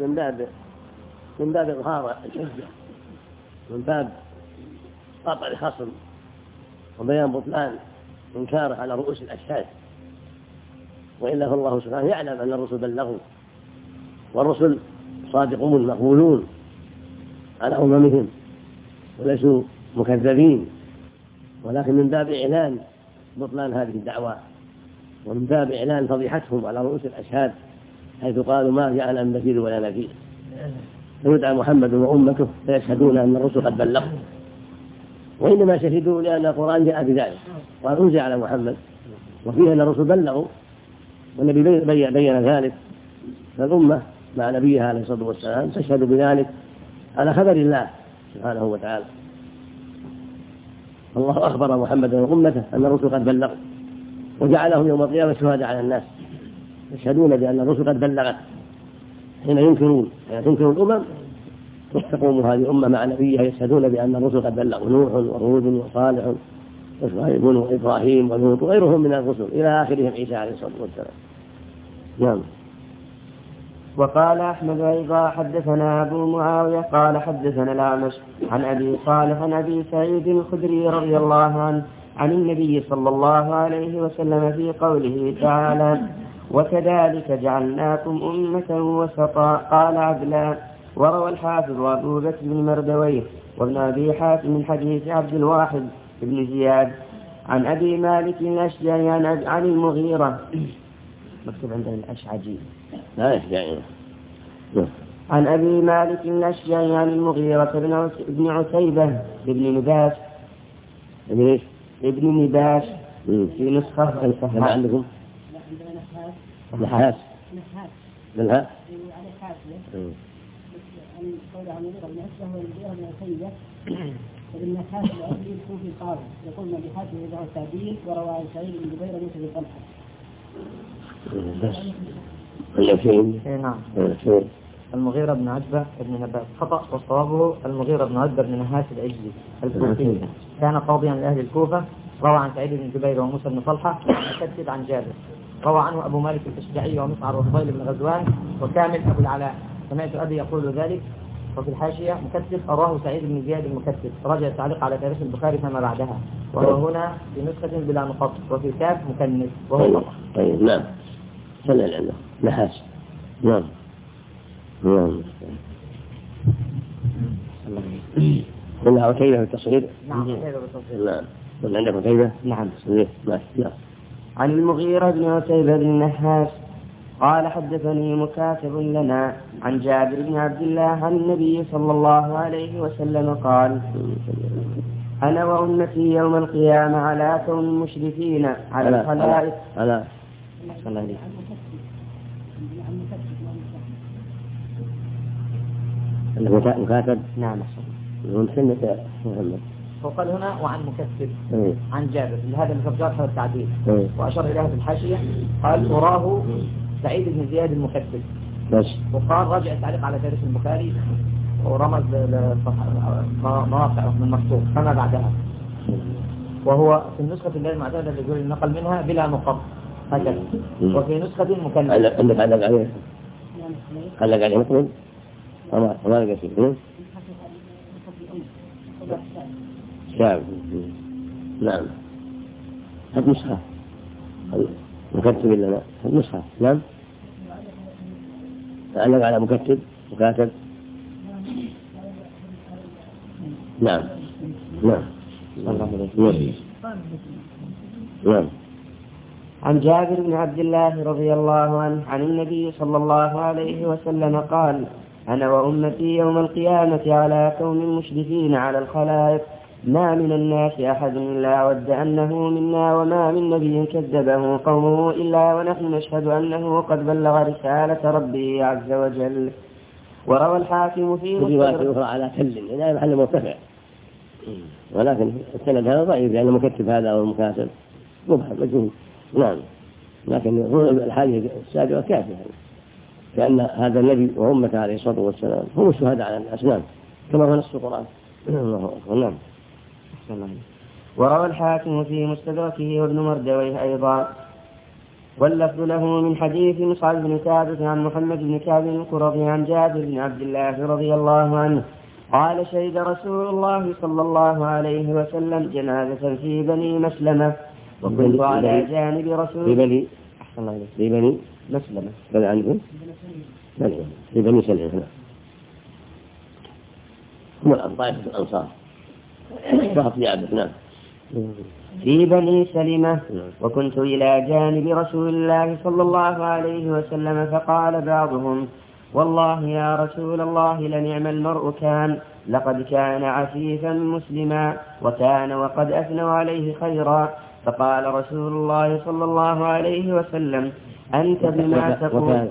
من باب إظهار الحجة، من باب قطع الخصم وبيان بطلان إنكاره على رؤوس الأشهاد. وإلا فالله سبحانه يعلم أن الرسل بلغوا، والرسل صادقون مقبولون على أممهم وليسوا مكذبين، ولكن من باب إعلان بطلان هذه الدعوة، ومن باب إعلان فضيحتهم على رؤوس الأشهاد حيث قالوا ما جاءنا من بشير ولا نذير، فيدعى محمد وأمته فيشهدون أن الرسل قد بلغوا، وإنما شهدوا لأن القرآن جاء بذلك وقال أنزل على محمد وفيه أن الرسل بلغوا، والنبي بين ذلك، فالأمة مع نبيها عليه الصلاة والسلام تشهد بذلك على خبر الله سبحانه وتعالى. الله أخبر محمدا وأمته أن الرسل قد بلغوا، وجعلهم يوم القيامة شهداء على الناس، يشهدون بأن الرسل قد بلغت. حين تنكر الأمم تقوم هذه الأمة مع نبيها يشهدون بأن الرسل قد بلغوا، نوح وهود وصالح وشعيب وإبراهيم ولوط وغيرهم من الرسل إلى آخرهم عيسى عليه الصلاة والسلام. نعم. وقال أحمد أيضا حدثنا أبو معاوية قال حدثنا الأعمش عن أبي صالح عن أبي سعيد الخدري رضي الله عنه عن النبي صلى الله عليه وسلم في قوله تعالى: وكذلك جعلناكم أمة وسطا. قال عدلان. وروى الحافظ أبو بكر بن مردويه وابن أبي حاتم من حديث عبد الواحد بن زياد عن أبي مالك الأشجعي عن المغيرة، مكتوب عندنا الأشعجي، لا يشجعي، عن أبي مالك الأشجعي عن المغيرة بن عتيبة بن نباش ابن نباش في نسخة الصحيح عندكم نحاس بالها قول عن المغيرة بن عتبة والمغيرة بن عتيبة والنحاس الأصلي الكوفي قال يقول من بحاته يدعو التعديل. وروى عن سعيد بن جبير موسى بن طلحة. نعم. المغيرة بن عتبة بن نباس خطأ، وصوابه المغيرة بن عتبة بن نحاس العجلي الكوفي، كان قاضيا لأهل الكوفة. روى عن سعيد بن جبير وموسى بن طلحة مكتب عن جابر. روى عنه أبو مالك الأشجعي ومسعر وفضيل بن غزوان وكامل أبو العلاء. سمعت أبي يقول ذلك. وفي الحاشية مكتب أراه سعيد بن زياد المكتب، رجع التعليق على تاريخ البخاري فما بعدها، وهو هنا في نسخة بلا نقط وفي كاف مكنس وهو خطأ. طيب نعم. صلى الله عليه نحاس. نعم. كلها عتيبة في التصغير. نعم عتيبة بالتصغير. نعم. من عندك عتيبة؟ نعم. نعم. عن المغيرة بن عتيبة بن نحاس قال حدثني مكاتب لنا عن جابر بن عبد الله عن النبي صلى الله عليه وسلم قال: أنا وأمتي يوم القيامة على كون مشرفين على الخلائق. مكاتب. نعم. وقال هنا وعن مكتب عن جابر لهذا الفرجات هذا التعديل، وأشار إليها في الحاشية قال: أراه سعيد بن زياد المكتب بس. وقال راجع التعليق على تاريخ البخاري ورمز مواقع من مكتوب فما بعدها، وهو في النسخة اللي المعتادة اللي يقول النقل منها بلا نقط هكذا، وفي نسخة مكنسة. عندك علق عليه مطلوب وما لقى شيء. شاب. نعم. هذه نسخة مكتب لنا النسخة. نعم. علق على مكاتب. نعم. عن جابر بن عبد الله رضي الله عنه عن النبي صلى الله عليه وسلم قال: أنا وأمتي يوم القيامة على كون مشرفين على الخلائق، ما من الناس أحد إلا ود أنه منا، وما من نبي كذبه قومه إلا ونحن نشهد أنه قد بلغ رسالة ربه عز وجل. وروى الحاكم في رواية أخرى على كل إلى محل مرتفع، ولكن السند هذا ضعيف لأن المكتب هذا أو المكاتب مبهم مجهول. نعم. لكن الحديث السابقة كافية، لأن هذا النبي وأمته عليه الصلاة والسلام هم الشهداء على الناس. نعم. كما هو نص القرآن. نعم. وروى الحاكم في مستدركه وابن مردويه أيضا واللفظ له من حديث مصعب بن ثابت عن محمد بن كعب القرظي عن جابر بن عبد الله رضي الله عنه قال شهد رسول الله صلى الله عليه وسلم جنازة في بني مسلمة وكنت على جانب رسول في بني مسلمة في بني سلمة هم طائفة الأنصار فقط جابر. نعم. في بني سلمة وكنت إلى جانب رسول الله صلى الله عليه وسلم فقال بعضهم والله يا رسول الله لنعم المرء كان لقد كان عفيفا مسلما وكان وقد أثنوا عليه خيرا فقال رسول الله صلى الله عليه وسلم أنت بما تقول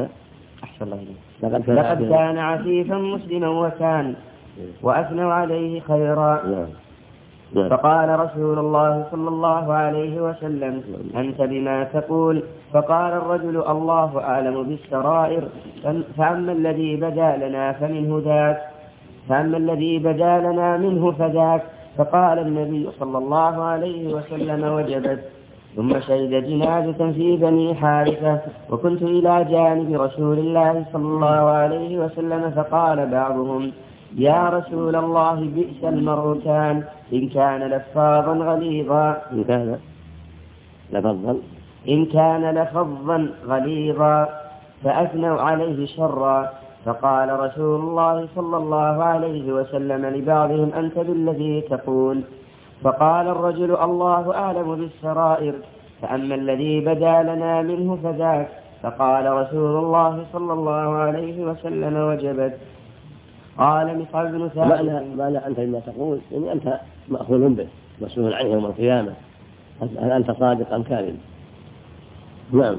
لقد كان عفيفا مسلما وكان وأثنوا عليه خيرا. فقال رسول الله صلى الله عليه وسلم أنت بما تقول فقال الرجل الله أعلم بالسرائر فأما الذي بدا لنا منه فذاك فقال النبي صلى الله عليه وسلم وجبت. ثم شهد جنازة في بني حارثة وكنت إلى جانب رسول الله صلى الله عليه وسلم فقال بعضهم يا رسول الله بئس المرء كان إن كان لفاظا غليظا إن كان لفظا غليظا فأثنوا عليه شرا. فقال رسول الله صلى الله عليه وسلم لبعضهم أنت بالذي تقول. فقال الرجل الله أعلم بالسرائر فأما الذي بدا لنا منه فذاك. فقال رسول الله صلى الله عليه وسلم وجبت. قال مصعب بن ثابت معنى أنت بما تقول يعني أنت مأخوذ به مسؤول عنه يوم القيامة هل أنت صادق أم كاذب. نعم.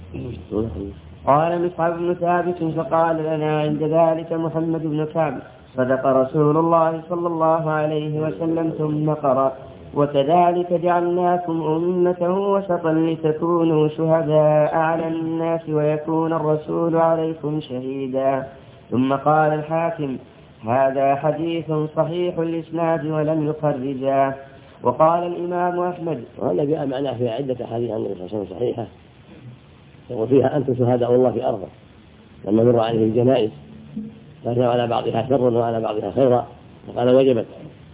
قال مصعب بن ثابت فقال لنا عند ذلك محمد بن كعب صدق رسول الله صلى الله عليه وسلم ثم قرأ وكذلك جعلناكم أمة وسطا لتكونوا شهداء على الناس ويكون الرسول عليكم شهيدا. ثم قال الحاكم هذا حديث صحيح الإسناد ولم يخرجاه. وقال الإمام أحمد وهذا جاء معناه في عدة أحاديث عن النبي صلى الله عليه وسلم صحيحة يقول فيها أنتم شهداء الله في أرضه لما مر عليه الجنائز فأثنوا على بعضها شرا وعلى بعضها خيرا فقال وجبت.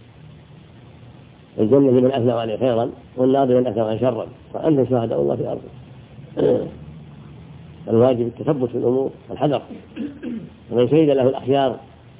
الجنة لمن أثنوا عليه خيرا والنار لمن أثنوا عليه شرا فأنتم شهداء الله في أرضه. الواجب التثبت في الأمور والحذر ومن شهد له الأخيار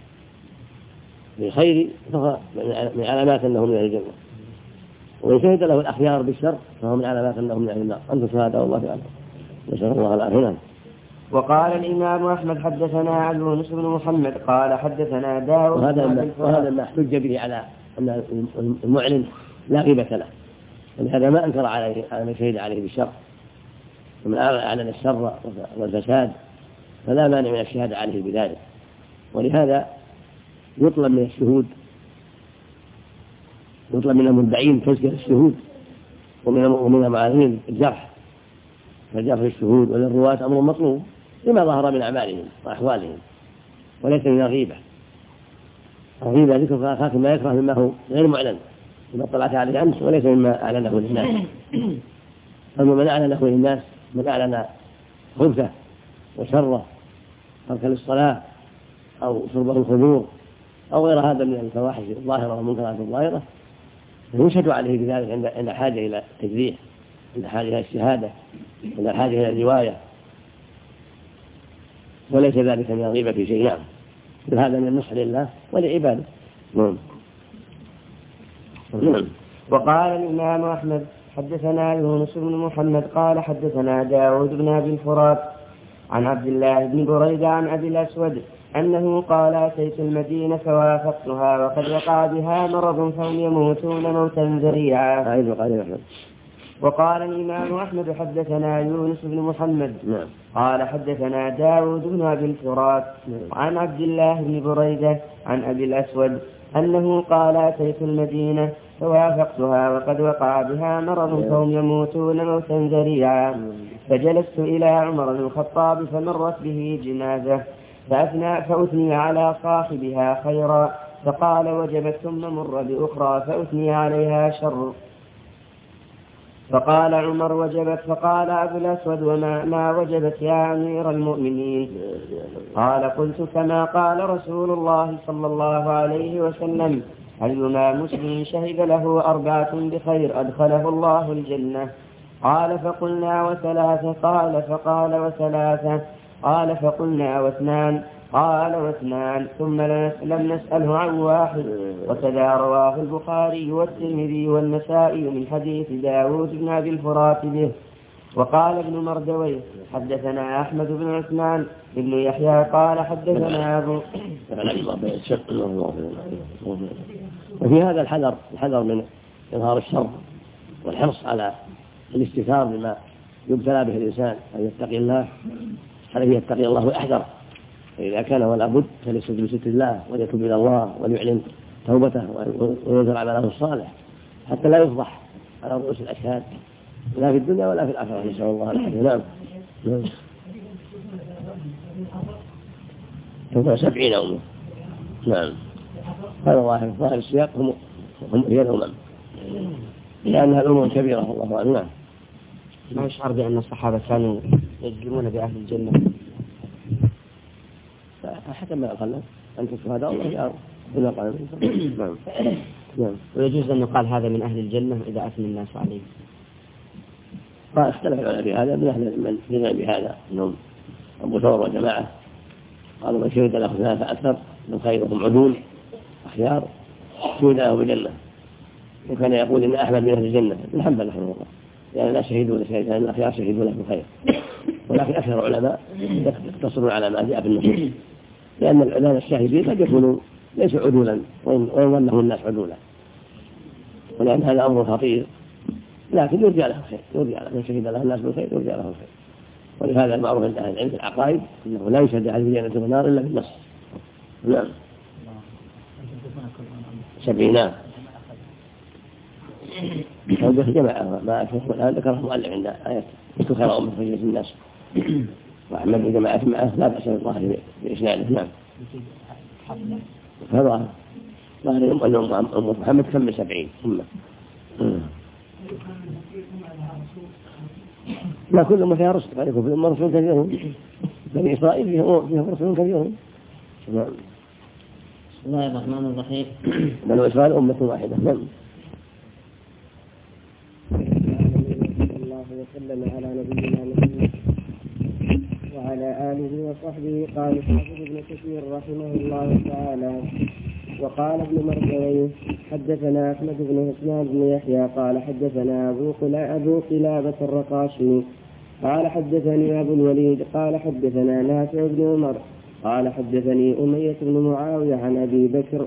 بالخير فهو من علامات أنه من أهل الجنة ومن شهد له الأخيار بالشر فهو من علامات أنه من أهل النار. أنتم شهداء الله في أرضه نسأل الله العافية. وقال الإمام أحمد حدثنا يونس بن محمد قال حدثنا داود وهذا ما احتج به على أن المعلن لا غيبة له ولهذا ما أنكر عليه على من شهد عليه بالشر ومن أعلن الشر والفساد فلا مانع من الشهادة عليه بذلك. ولهذا يطلب من الشهود يطلب من المدعين تزكية الشهود ومن المعارضين الجرح فالجرح للشهود وللرواة أمر مطلوب لما ظهر من أعمالهم وأحوالهم وليس من الغيبة. الغيبة ذكر أخاك ما يكره مما هو غير معلن إذا اطلعت عليه أمس وليس مما أعلنه للناس. أما من أعلنه للناس من أعلن خبثه وشره ترك للصلاة أو شربه الخمور أو غير هذا من الفواحش الظاهرة والمنكرات الظاهرة فيشهد عليه بذلك عند حاجة إلى التجريح عند حاجة إلى الشهادة عند حاجة إلى الرواية وليس ذلك من الغيبة في شيء. نعم هذا من النصح لله ولعباده. وقال الإمام أحمد حدثنا يونس بن محمد قال حدثنا داود بن أبي الفرات عن عبد الله بن بريدة عن أبي الأسود أنه قال أتيت المدينة فوافقتها وقد وقع بها مرض فهم يموتون موتا ذريعا. وقال الإمام أحمد حدثنا يونس بن محمد قال حدثنا داود بن أبي الفرات عن عبد الله بن بريدة عن أبي الأسود أنه قال أتيت المدينة فوافقتها وقد وقع بها مرض فهم يموتون موتا ذريعا فجلست إلى عمر بن الخطاب فمرت به جنازة فأثني على صاحبها خيرا فقال وجبت ثم مر بأخرى فأثني عليها شر فقال عمر وجبت. فقال أبو الأسود ما وجبت يا أمير المؤمنين؟ قال قلت كما قال رسول الله صلى الله عليه وسلم أيما مسلم شهد له 4 بخير أدخله الله الجنة. قال فقلنا وثلاثة؟ قال فقال وثلاثة. قال فقلنا واثنان؟ قال واثنان. ثم لم نسأله عن واحد. وكذا رواه البخاري والترمذي والنسائي من حديث داود بن أبي الفرات به. وقال ابن مردويه حدثنا أحمد بن عثمان بن يحيى قال حدثنا أبو. وفي هذا الحذر من إظهار الشر والحرص على الاستثار بما يبتلى به الإنسان أن يتقي الله، عليه يتقي الله ويحذر، فإذا كان ولا بد فليستجب بستر الله وليتوب إلى الله وليعلن توبته وينذر عمله الصالح حتى لا يفضح على رؤوس الأشهاد لا في الدنيا ولا في الآخرة، نسأل الله العافية. نعم. 70 أمة. نعم. هذا ظاهر السياق هي الأمم لأنها الأمم كبيرة الله أعلم. نعم. ما يشعر بأن الصحابة كانوا يجزمون بأهل الجنة؟ حتى ما يقال أنت شهداء الله يا رب. نعم. نعم. ويجوز أن يقال هذا من أهل الجنة إذا أثنى الناس عليه؟ فاختلف العلماء بهذا، من أهل من جزم بهذا أنهم أبو ثور وجماعة قالوا من شهد له 3 فأكثر من خيرهم عدول أخيار شهد له بالجنة. وكان يقول إن أحمد من أهل الجنة ابن حنبل رحمه الله، يعني لا شهدوا لشيء، لأن الأخيار شهدوا له بالخير. ولكن أكثر العلماء يقتصرون على ما جاء في النصوص، لأن العلماء الشاهدين قد يكونوا ليسوا عدولا وإن ظنهم الناس عدولا، ولأن هذا أمر خطير، لكن يرجى له الخير، يرجى له من شهد له الناس بالخير يرجى له الخير. ولهذا المعروف عند أهل العلم في العقائد أنه لا يشهد أحد بالجنة والنار إلا بالنص. نعم. 70. وجه جماعة ما أشوف الآن ذكره المؤلف عند آية كنت خير أمة خرجت الناس، وأحمد بجماعة معه لا بأس بالظاهر بإسناده. نعم. هذا ظاهر أم محمد كم 70 أمة. ما كل أمة فيها رسل، عليكم في أمة رسول كثيرون، بني إسرائيل فيهم رسول كثيرون. نعم. بسم الله الرحمن الرحيم. بنو إسرائيل أمة واحدة. نعم. الله وسلم على نبينا محمد وعلى آله وصحبه. قال الحافظ ابن كثير رحمه الله تعالى وقال ابن مردويه حدثنا أحمد بن عثمان بن يحيى قال حدثنا أبو قلابة الرقاشي قال حدثني أبو الوليد قال حدثنا نافع بن عمر قال حدثني أمية بن معاوية عن أبي بكر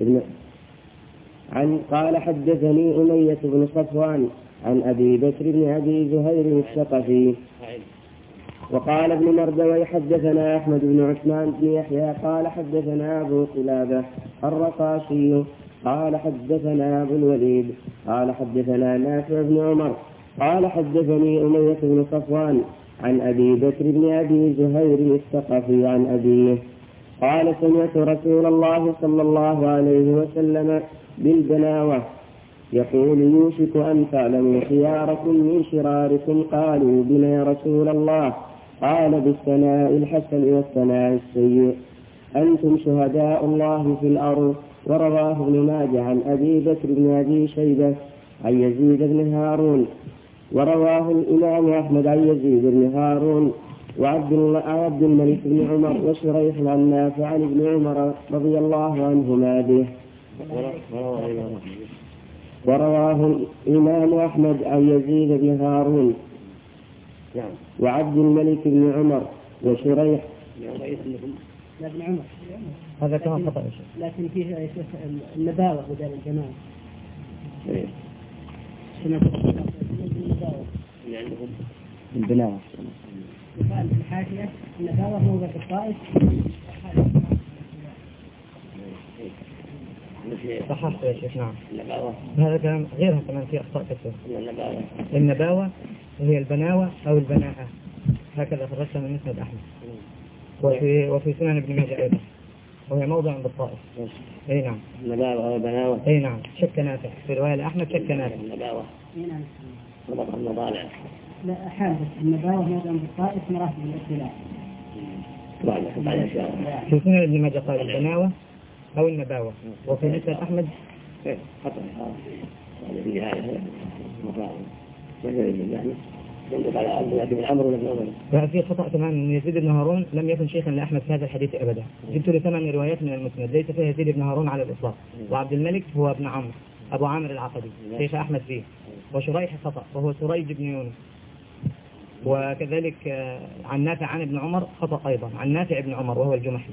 قال حدثني أمية بن صفوان عن أبي بكر بن أبي زهير الثقفي. وقال ابن مردوي حدثنا أحمد بن عثمان بن يحيى قال حدثنا أبو قلابة الرقاشي قال حدثنا أبو الوليد قال حدثنا نافع بن عمر قال حدثني أمية بن صفوان عن أبي بكر بن أبي زهير الثقفي عن أبيه قال سمعت رسول الله صلى الله عليه وسلم بالبناوة يقول يوشك أن تعلموا خياركم من شراركم. قالوا بنا يا رسول الله؟ قال بالثناء الحسن والثناء السيء. أنتم شهداء الله في الأرض. ورواه ابن ماجه عن أبي بكر بن أبي شيبة عن يزيد بن هارون. ورواه الإمام أحمد عن يزيد بن هارون وعبد الملك بن عمر وشريح عن نافع عن ابن عمر رضي الله عنهما به. ورواه الإمام أحمد عن يزيد بن هارون وعبد الملك بن عمر وشريح لا بن عمر. هذا كمان خطأ لكن فيه النباوة بدل الجماعة. البناوة يقال في الحاشية النباوة موضع الطائف. صححت يا شيخ. نعم. هذا كلام غيرها كمان في أخطاء كثيرة. النباوة هي البناوة أو البناءة، هكذا خرجتها من مسند أحمد وفي سنن ابن ماجه أيضا، وهي موضع بالطائف. أي نعم. النباوة والبناوة. أي نعم. شك نافع في رواية أحمد شك نافع. النباوة. طبقة المضالع. لا حادث النباوة ما دام بالطائف مراتب الاختلاف. في سنن ابن ماجه قال البناوة أو النباوة، وفي مسند أحمد خطأ في نهاية ففي خطأ كمان من يزيد بن هارون لم يكن شيخا لأحمد في هذا الحديث أبدا. جبت له 8 روايات من المسند ليس فيها يزيد بن هارون على الإطلاق. وعبد الملك هو ابن عمرو أبو عامر العقدي شيخ أحمد فيه. وشريح خطأ وهو سريج بن يونس. وكذلك عن نافع عن ابن عمر خطأ أيضا عن نافع ابن عمر وهو الجمحي.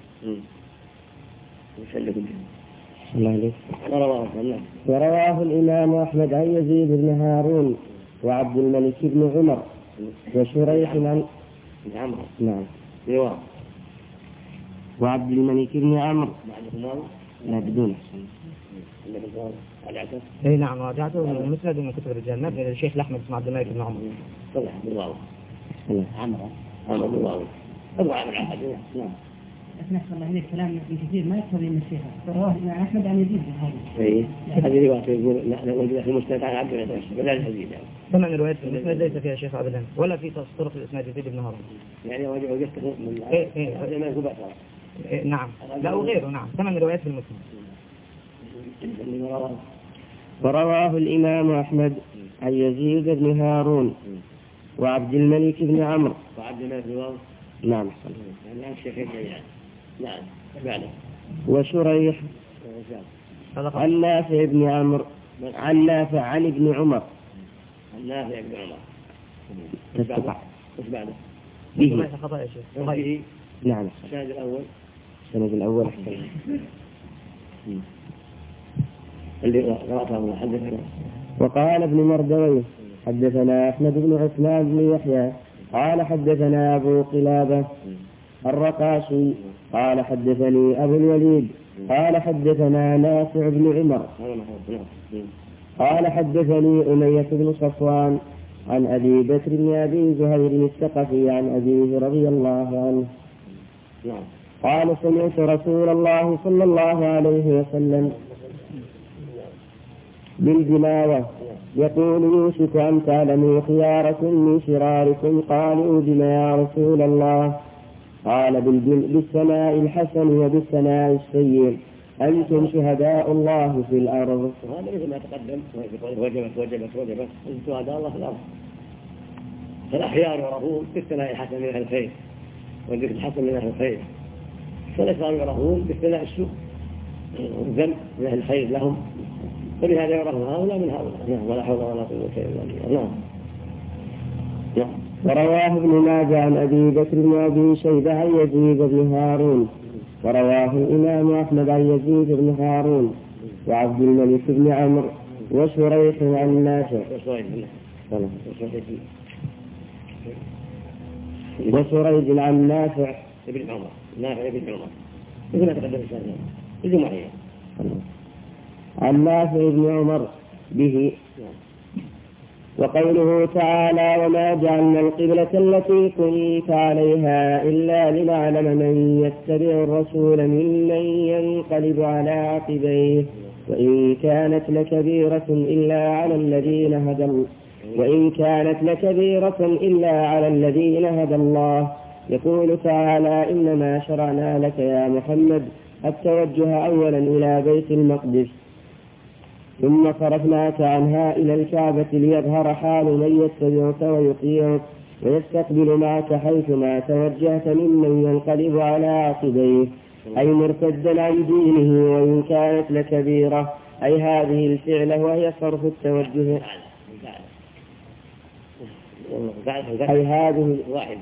الله عليك. ورواه الإمام أحمد عن يزيد بن هارون وعبد الملك بن عمر وشريح عن نعم وعبد الملك بن عمرو لا بدون اي نعم راجعته من المسند ومن كتب الرجال نبي الشيخ احمد بن عبد الملك بن عمر صلح بالواو عمرو بالواو ابو عامر العقدي. نعم نحصل الله عليه كلام ابن كثير ما يكتب من الشيخ رواه الإمام أحمد عن يزيد بن هارون. اي هذه رواية يقول نحن في المسند عن عبد الله بدل الحديث يعني. 8 روايات في المسند ليس فيها شيخ أبدا ولا في طرق الإسناد يزيد بن هارون. يعني وجدته من نعم لا وغيره نعم 8 روايات في المسند. ورواه الإمام أحمد عن يزيد بن هارون وعبد الملك بن عمرو وعبد الملك بن عمرو نعم يعني الشيخين يعني نعم فعلا. وشريح عن نافع بن عمرو عن نافع عن ابن عمر نافع بن عمر ايش بعده؟ به خطأ يا شيخ به نعم السند الأول اللي قرأته حدثنا. وقال ابن مردويه حدثنا أحمد بن عثمان بن يحيى قال حدثنا أبو قلابة الرقاشي قال حدثني أبو الوليد قال حدثنا نافع بن عمر قال حدثني أمية بن صفوان عن أبي بكر بن أبي زهير الثقفي عن أبيه رضي الله عنه قال سمعت رسول الله صلى الله عليه وسلم بالجماوة يقول يوشك أن تعلموا خياركم من شراركم قالوا بما يا رسول الله قال بالثناء الحسن وبالثناء السيء أنتم شهداء الله في الأرض. وهذا مثل ما تقدم وجبت أنتم شهداء الله في الأرض. فالأخيار يعرفون بالثناء الحسن من أهل الخير والذكر الحسن من أهل الخير. فالأشرار يعرفون بالثناء السوء والذنب من أهل الخير لهم. فلهذا يعرفون هؤلاء من هؤلاء. ولا حول ولا قوة إلا بالله. نعم. ورواه ابن ماجه عن أبي بكر بن أبي شيبة عن يزيد بن هارون ورواه الإمام أحمد عن يزيد بن هارون وعبد الملك بن عمرو وشريح عن نافع وشريح عن نافع ابن عمر نافع ابن عمر مثل ما تقدم الشهادة الجمعية عن نافع بن عمر به. وقوله تعالى وما جعلنا القبلة التي كنت عليها إلا لنعلم من يتبع الرسول ممن ينقلب على عقبيه وإن كانت لكبيرة إلا على الذين هدى الله. يقول تعالى إنما شرعنا لك يا محمد التوجه أولا إلى بيت المقدس ثم صرفناك عنها إلى الكعبة ليظهر حال من يتبعك ويطيعك ويستقبل معك حيثما توجهت ممن ينقلب على عقبيه أي مرتدا عن دينه وإن كانت لكبيرة أي هذه الفعلة وهي صرف التوجه أي هذه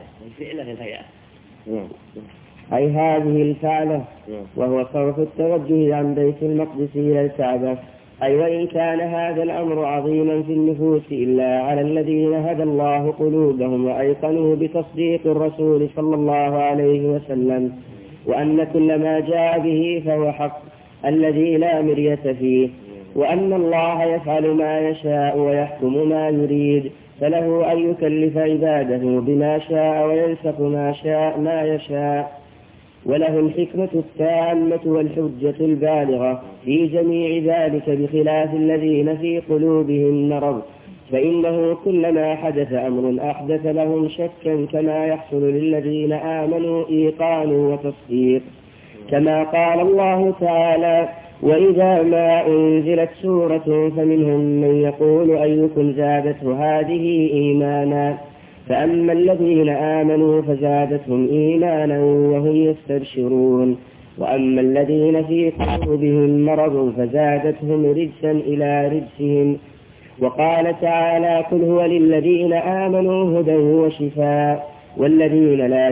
الفعلة وهو صرف التوجه عن بيت المقدس إلى الكعبة أي وإن كان هذا الأمر عظيما في النفوس إلا على الذين هدى الله قلوبهم وأيقنوا بتصديق الرسول صلى الله عليه وسلم وأن كل ما جاء به فهو حق الذي لا مرية فيه وأن الله يفعل ما يشاء ويحكم ما يريد فله أن يكلف عباده بما شاء وينسخ ما يشاء وله الحكمة التامة والحجة البالغة في جميع ذلك بخلاف الذين في قلوبهم مرض فإنه كلما حدث أمر أحدث لهم شكا كما يحصل للذين آمنوا إيقان وتصديق، كما قال الله تعالى: وإذا ما أنزلت سورة فمنهم من يقول أيكم زادته هذه إيمانا، فأما الذين آمنوا فزادتهم إيمانا وهم يستبشرون، وأما الذين في قلوبهم مرض فزادتهم رجسا إلى رجسهم. وقال تعالى: قل هو للذين آمنوا هدى وشفاء والذين لا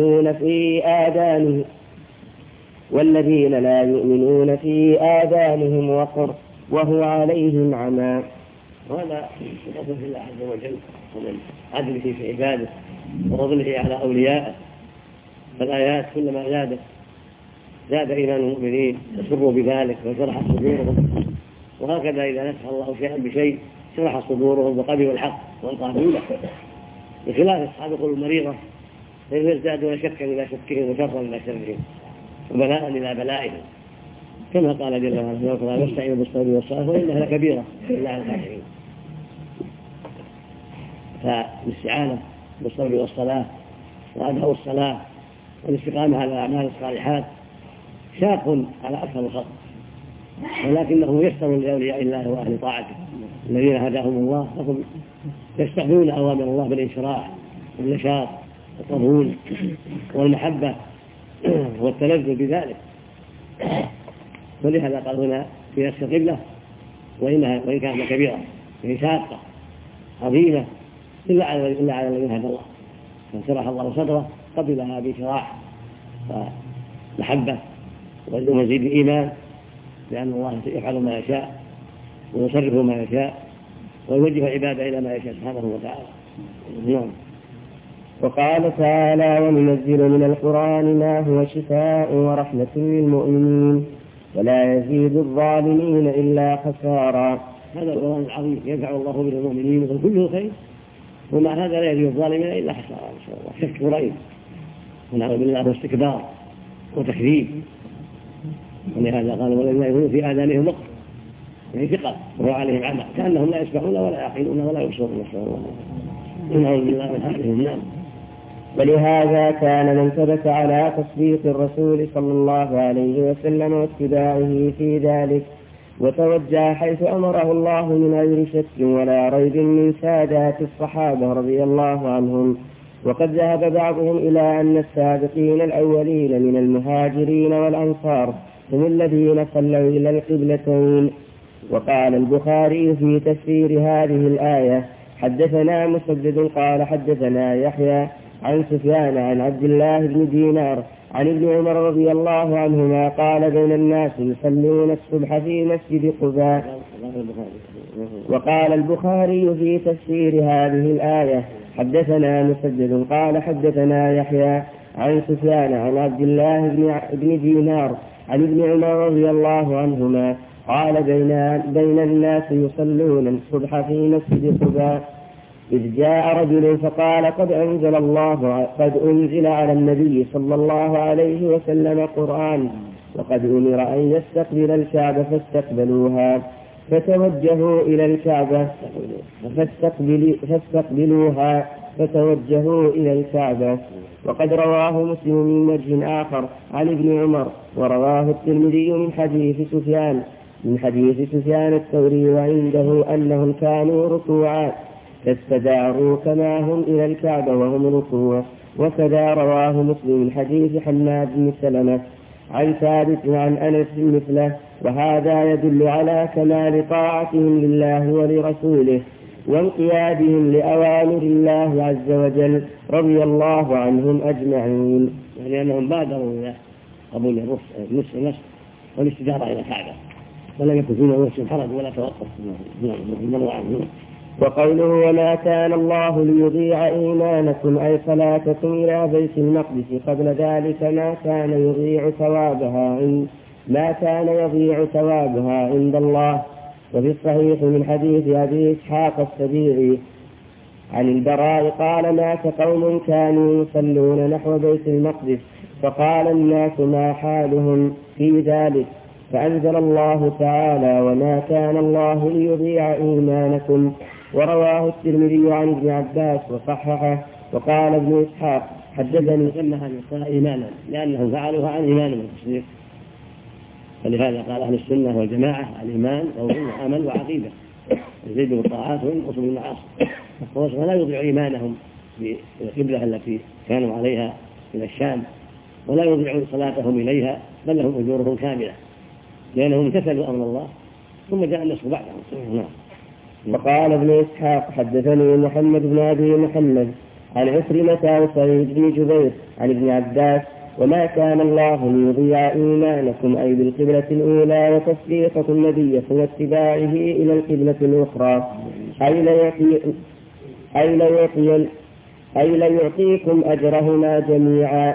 يؤمنون في آذانهم وقر وهو عليهم عمى. وهذا يقول في الله عز وجل ومن عدله في عباده وفضله على أوليائه، فالآيات كلما زاد إيمان المؤمنين وسروا بذلك وشرح صدورهم، وهكذا إذا نفع الله شيئا بشيء شرح صدورهم وقبلوا الحق والقبول، بخلاف أصحاب القلوب المريضة فيزدادون شكا إلى شكهم وشرا إلى شرهم وبلاء إلى بلائهم، كما قال جل وعلا: واستعينوا بالصبر والصلاة وإنها لكبيرة إلا على الخاشعين. فالاستعانة بالصبر والصلاة وأداء الصلاة والاستقامة على الأعمال الصالحات شاق على أكثر الخلق، ولكنه يسر لأولياء الله وأهل طاعته الذين هداهم الله، فهم يستقبلون أوامر الله بالانشراح والنشاط والقبول والمحبة والتلذذ بذلك. ولهذا قال هنا في نفس القبلة: وإن كانت كبيرة، هي شاقة عظيمة إلا على الذين هدى الله، فانشرح الله صدره قبلها بشراح ومحبة ومزيد إيمان، لأن الله يفعل ما يشاء ويصرف ما يشاء ويوجه العباد إلى ما يشاء سبحانه وتعالى. نعم. وقال تعالى: وننزل من القرآن ما هو شفاء ورحمة للمؤمنين ولا يزيد الظالمين إلا خسارا. هذا القرآن العظيم ينفع الله به المؤمنين وكله خير، ومع هذا لا يزيد الظالمين إلا خسارا إن شاء الله. شك وريب ونعوذ بالله واستكبار وتكذيب، ولهذا قال: والذين يكونون في آذانهم وقر، يعني ثقل وهو عليهم عمى كأنهم لا يسمعون ولا يعقلون ولا يبصرون، نسأل الله ونعوذ بالله من حالهم. نعم. ولهذا كان من ثبت على تصديق الرسول صلى الله عليه وسلم واتباعه في ذلك وتوجه حيث أمره الله من غير شك ولا ريب من سادات الصحابة رضي الله عنهم. وقد ذهب بعضهم إلى أن السابقين الأولين من المهاجرين والأنصار هم الذين صلوا إلى القبلتين. وقال البخاري في تفسير هذه الآية: حدثنا مسدد قال حدثنا يحيى عن سفيان عن عبد الله بن دينار عن ابن عمر رضي الله عنهما قال: بين الناس يصلون الصبح في مسجد قباء. وقال البخاري في تفسير هذه الآية: حدثنا مسدد قال حدثنا يحيى عن سفيان عن عبد الله بن دينار عن ابن عمر رضي الله عنهما قال: بين الناس يصلون الصبح في مسجد قباء إذ جاء رجل فقال: قد أنزل على النبي صلى الله عليه وسلم قرآن وقد أمر أن يستقبل الكعبة فاستقبلوها فتوجهوا إلى الكعبة فتوجهوا إلى الكعبة. وقد رواه مسلم من وجه آخر عن ابن عمر، ورواه الترمذي من حديث سفيان الثوري، وعنده أنهم كانوا ركوعا فاستداروا كما هم إلى الكعبة وهم ركوع. وكذا رواه مسلم من حديث حماد بن سلمة عن ثابت عن أنس مثله. وهذا يدل على كمال طاعتهم لله ولرسوله وانقيادهم لأوامر الله عز وجل رضي الله عنهم أجمعين، يعني أنهم بادروا إلى قبول النصر والاستدارة إلى الكعبة ولم يكن فيهم نفس حرج ولا توقف. وقوله: وما كان الله ليضيع إيمانكم أي صلاتكم إلى بيت المقدس قبل ذلك ما كان يضيع ثوابها عند الله. وفي الصحيح من حديث أبي إسحاق السبيعي عن البراء قال: مات قوم كانوا يصلون نحو بيت المقدس فقال الناس: ما حالهم في ذلك؟ فأنزل الله تعالى: وما كان الله ليضيع إيمانكم ورواه الترمذي عن ابن عباس وصححه. وقال ابن إسحاق حدثني سمها النساء إيمانا لأنهم فعلوها عن إيمان والتصديق، فلهذا قال أهل السنة والجماعة الإيمان قول وعمل وعقيدة يزيد بالطاعات وينقص بالمعاصي، ولا يضيع إيمانهم بالقبلة التي كانوا عليها إلى الشام، ولا يضيع صلاتهم إليها، بل لهم أجورهم كاملة لأنهم امتثلوا أمر الله ثم جاء النصر بعدهم. وقال ابن إسحاق حدثني محمد بن أبي محمد عن عكرمة وسعيد بن جبير عن ابن عباس وما كان الله ليضيع إيمانكم أي بالقبلة الأولى وتصديقكم نبيكم واتباعه إلى القبلة الأخرى أي ليعطيكم أجرهما جميعا.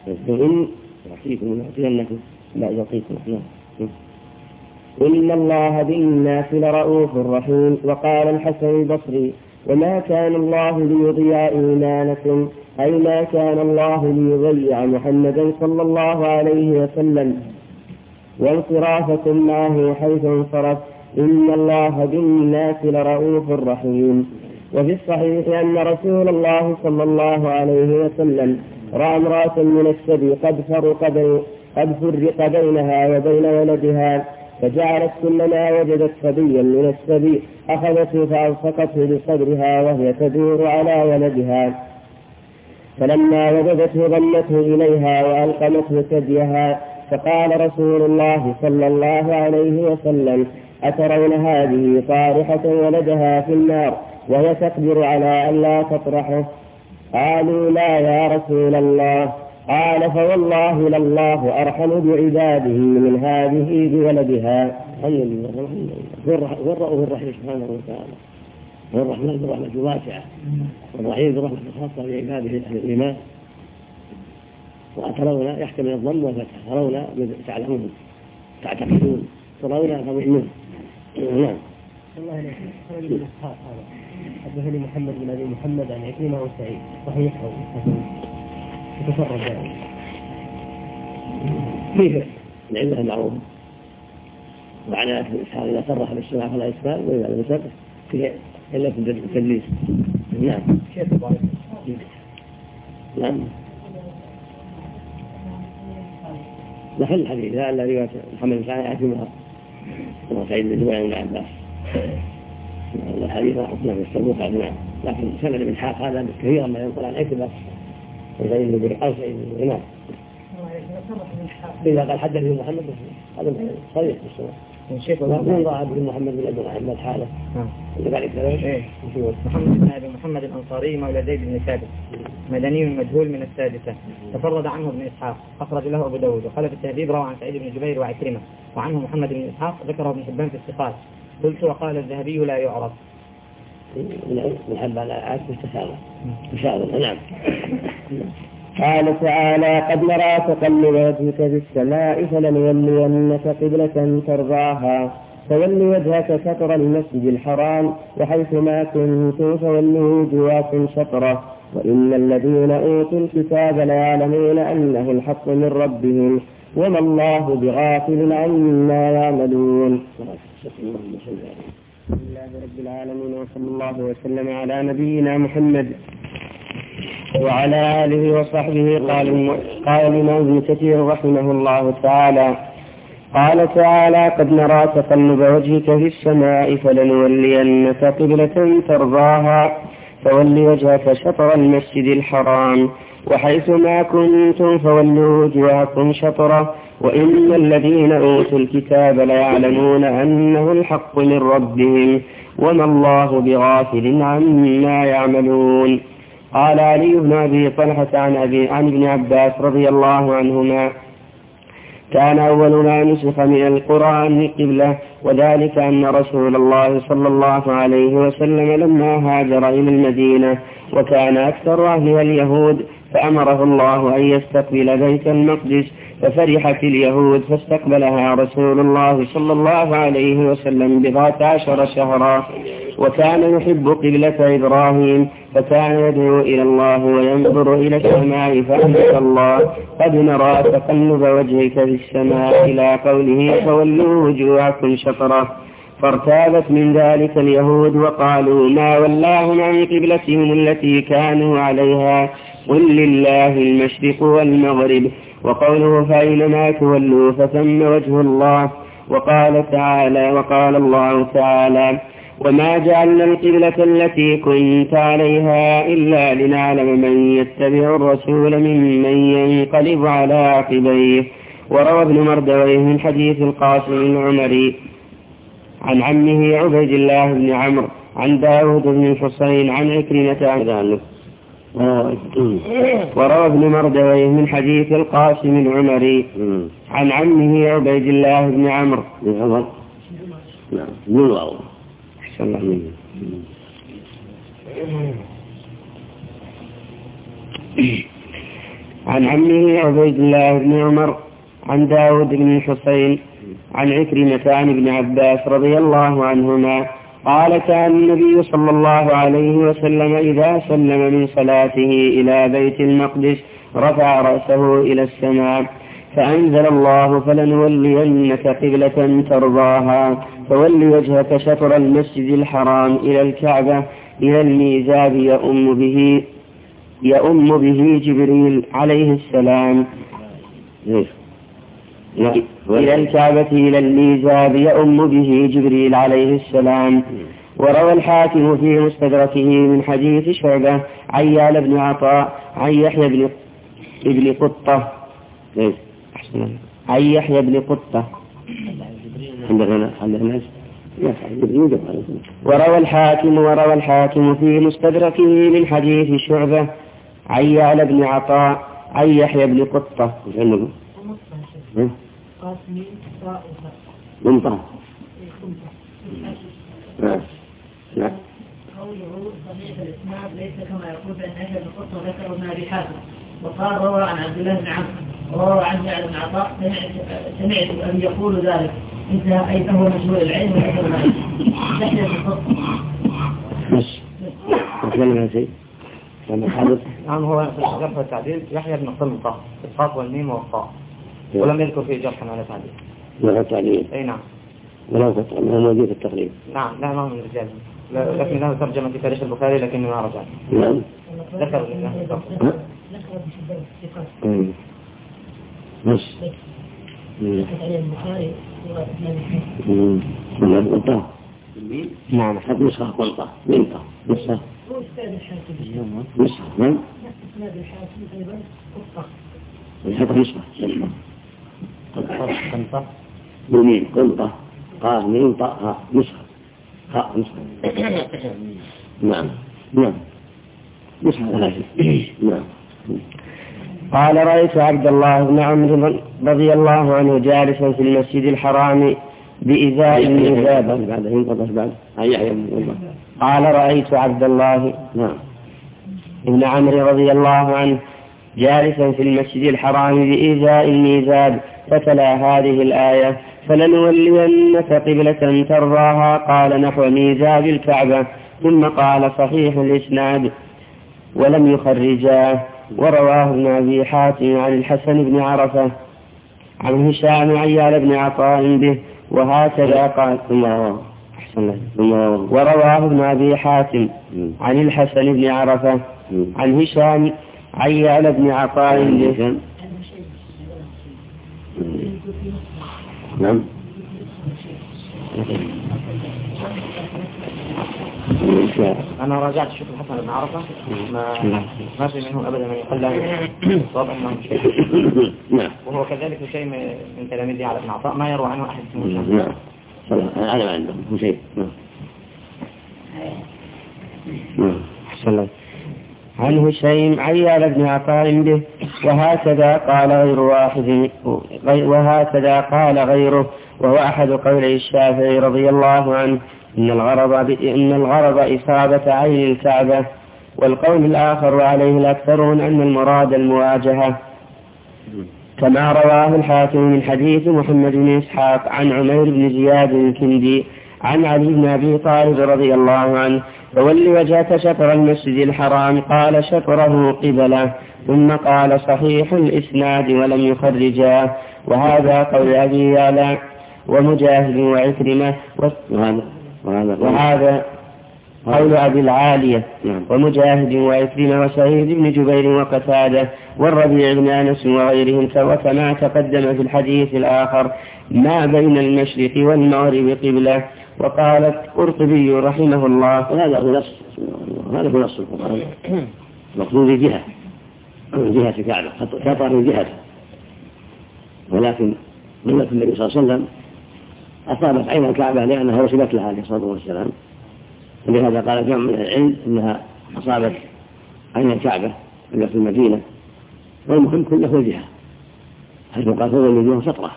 إن الله بالناس لرؤوف رحيم. وقال الحسن البصري وما كان الله ليضيع إيمانكم أي ما كان الله ليضيع محمدا صلى الله عليه وسلم وانصرافكم معه حيث انصرف. إن الله بالناس لرؤوف رحيم. وفي الصحيح أن رسول الله صلى الله عليه وسلم رأى امرأة من السبي قد فرق بينها وبين ولدها، فجعلت كلما وجدت صبيا من السبي أخذته فألصقته بصدرها وهي تدور على ولدها، فلما وجدته ضمته إليها وألقمته ثديها. فقال رسول الله صلى الله عليه وسلم أترون هذه طارحة ولدها في النار وهي تقدر على أن لا تطرحه؟ قالوا لا يا رسول الله. قال فوالله لله أرحم بعباده من هذه بولدها. والرؤوف الرحيم سبحانه وتعالى، والرحمن برحمة واسعة، والرحيم برحمة خاصة بعباده أهل الإيمان. وترون يحتمل الظن والفتح، ترون تعلمون تعتقدون، ترون تضمنون. نعم. الله عليك. حدثني محمد بن أبي محمد عن عكرمة وسعيد صحيح أو يتفرد ذلك فيه العلة المعروفة، وعلى الإسحاق إذا صرح بالسماع فلا إسماء، وإذا لم يصرح فيه إلا في التدليس. نعم. نعم. نحل الحديث لعل رواية محمد بن سعيد يعتمها وسعيد بن جبير بن عباس الحديث حكمه في السبوق. نعم. لكن سند بن إسحاق هذا كثيرا ما ينقل عن عكرمة وسعيد بن جبير أو سعيد بن جبير. إذا قال حدثني محمد هذا صحيح في السنة. الشيخ من ضاع بن محمد بن أبي محمد حاله. محمد بن أبي محمد الأنصاري مولى زيد بن ثابت مدني مجهول من السادسة، تفرد عنه ابن إسحاق أخرج له أبو داود. وقال في التهذيب روى عن سعيد بن جبير وعكرمة، وعنه محمد بن إسحاق ذكره ابن حبان في الثقات. قلت وقال الذهبي لا يعرف. من حبان عاد مستشابه. نعم. قال تعالى قد نرى تقلب وجهك في السماء فلنولينك قبلة ترضاها فول وجهك شطر المسجد الحرام وحيثما كنتم فولوا وجوهكم شطره وإن الذين أوتوا الكتاب ليعلمون أنه الحق من ربهم وما الله بغافل عما يعملون. بسم الله رب العالمين وصلى الله وسلم على نبينا محمد وعلى آله وصحبه. قال الإمام ابن كثير رحمه الله تعالى قال تعالى قد نرى تقلب وجهك في السماء فلنولينك قبلة ترضاها فول وجهك شطر المسجد الحرام وحيثما كنتم فولوا وجوهكم شطره وإن الذين أوتوا الكتاب ليعلمون أنه الحق من ربهم وما الله بغافل عما يعملون. قال علي بن أبي طلحة عن ابن عباس رضي الله عنهما كان أول ما نسخ من القرآن القبلة وذلك أن رسول الله صلى الله عليه وسلم لما هاجر إلى المدينة وكان أكثر أهلها اليهود فأمره الله أن يستقبل بيت المقدس ففرحت اليهود فاستقبلها رسول الله صلى الله عليه وسلم 14 شهرا وكان يحب قبلة إبراهيم فكان يدعو إلى الله وينظر إلى السماء فأنزل الله قد نرى تقلب وجهك في السماء إلى قوله فولوا وجوهكم شطره فارتابت من ذلك اليهود وقالوا ما ولاهم عن قبلتهم التي كانوا عليها قل لله المشرق والمغرب. وقوله فأينما تولوا فثم وجه الله. وقال الله تعالى وما جعلنا القبلة التي كنت عليها إلا لنعلم من يتبع الرسول ممن ينقلب على عقبيه. وروى ابن مردويه من حديث القاسم العمري عن عمه عبيد الله بن عمرو عن داود بن الحسين عن عكرمة عن ذلك. وروى ابن مردويه من حديث القاسم العمري عن عمه عبيد الله بن عمرو عن عمه عبيد الله بن عمر عن داود بن الحسين عن عكرمة عن ابن عباس رضي الله عنهما قال كان النبي صلى الله عليه وسلم إذا سلم من صلاته إلى بيت المقدس رفع رأسه إلى السماء فأنزل الله فلنولينك قبلة ترضاها فول وجهك شطر المسجد الحرام إلى الكعبة إلى الميزاب يؤم به جبريل عليه السلام إلى الكعبة إلى الميزاب يؤم به جبريل عليه السلام. وروى الحاكم في مستدركه من حديث شعبة عيال بن عطاء عن يحيى بن قطة عن يحيى بن قطة وروى الحاكم في مستدركه من حديث شعبة عيال بن عطاء عن يحيى بن قطة منطقة لا قوله صحيح الإسناد ليس كما يقول بأن يحيى بن قطة ذكر ابن أبي حاتم وقال روى عن عبد الله بن عمرو وروى عن جعل بن عطاء سمعت أن يقول ذلك انتهى أي فهو مشهور العلم وليس ذلك يحيى بن قطة بس أتكلم شيء لما حدث نعم هو في الجرح والتعديل يحيى بن قطة القاف والميم والطاء ولم يذكر فيه جرحا ولا تعديل ولا تعديل أي نعم ولا قطع ما هو موجود في التقريب نعم لا ما هو من رجال لكن له ترجمة في تاريخ البخاري لكنه ما رجع نعم ذكر بس البخاري قنطة نعم حد نسخة قنطة منطة نسخة هو استاذ الحاكم نسخة نعم استاذ الحاكم أيضا قطة الحاكم نسخة قنطة يمين قنطة قاف مين طاء ها نسخة ها نسخة نعم نعم نسخة ثلاثة نعم. قال رأيت عبد الله بن عمرو رضي الله عنه جالسا في المسجد الحرام بإزاء الميزاب قال رأيت عبد الله بن عمرو رضي الله عنه جالسا في المسجد الحرام بإزاء الميزاب فتلا هذه الآية فلنولينك قبلة ترضاها قال نحو ميزاب الكعبة ثم قال صحيح الإسناد ولم يخرجاه. ورواه ابن أبي حاتم عن الحسن بن عرفة عن هشام عيال بن عطاء به وهكذا قال ورواه ابن أبي حاتم عن الحسن بن عرفة عن هشام عيال بن عطاء به نعم أنا راجعت الشيخ الحسن بن عرفة ما في منه أبدا من يقل له صواب أنه شيء وهو كذلك شيء من تلاميذه على ابن عطاء ما يروى عنه أحد نعم هذا ما عنده شيء نعم عن هشيم عيال بن عطاء به وهكذا قال غيره وهو أحد قولي الشافعي رضي الله عنه إن الغرض إصابة عين الكعبة. والقول الآخر وعليه الأكثرون أن المراد المواجهة كما رواه الحاكم من حديث محمد بن إسحاق عن عمير بن زياد الكندي عن علي بن أبي طالب رضي الله عنه فول وجهك شطر المسجد الحرام قال شطره قبله ثم قال صحيح الإسناد ولم يخرجاه. وهذا قول أبي يعلى ومجاهد وعكرمة وهذا قول أبي العالية ومجاهد وعكرمة وسعيد بن جبير وقتادة والربيع بن أنس وغيرهم، وكما تقدم في الحديث الآخر ما بين المشرق والمغرب قبلة. وقال القرطبي رحمه الله هذا هو نص القرآن مقصود جهة الكعبة خطر جهة، ولكن ملة النبي صلى الله عليه وسلم أصابت عين الكعبة لأنها وصلت لها عليه الصلاة والسلام، ولهذا قال جمع من العلم أنها أصابت عين الكعبة في المدينة، والمهم كله الجهة حيث قال فضل الجهة سطرة،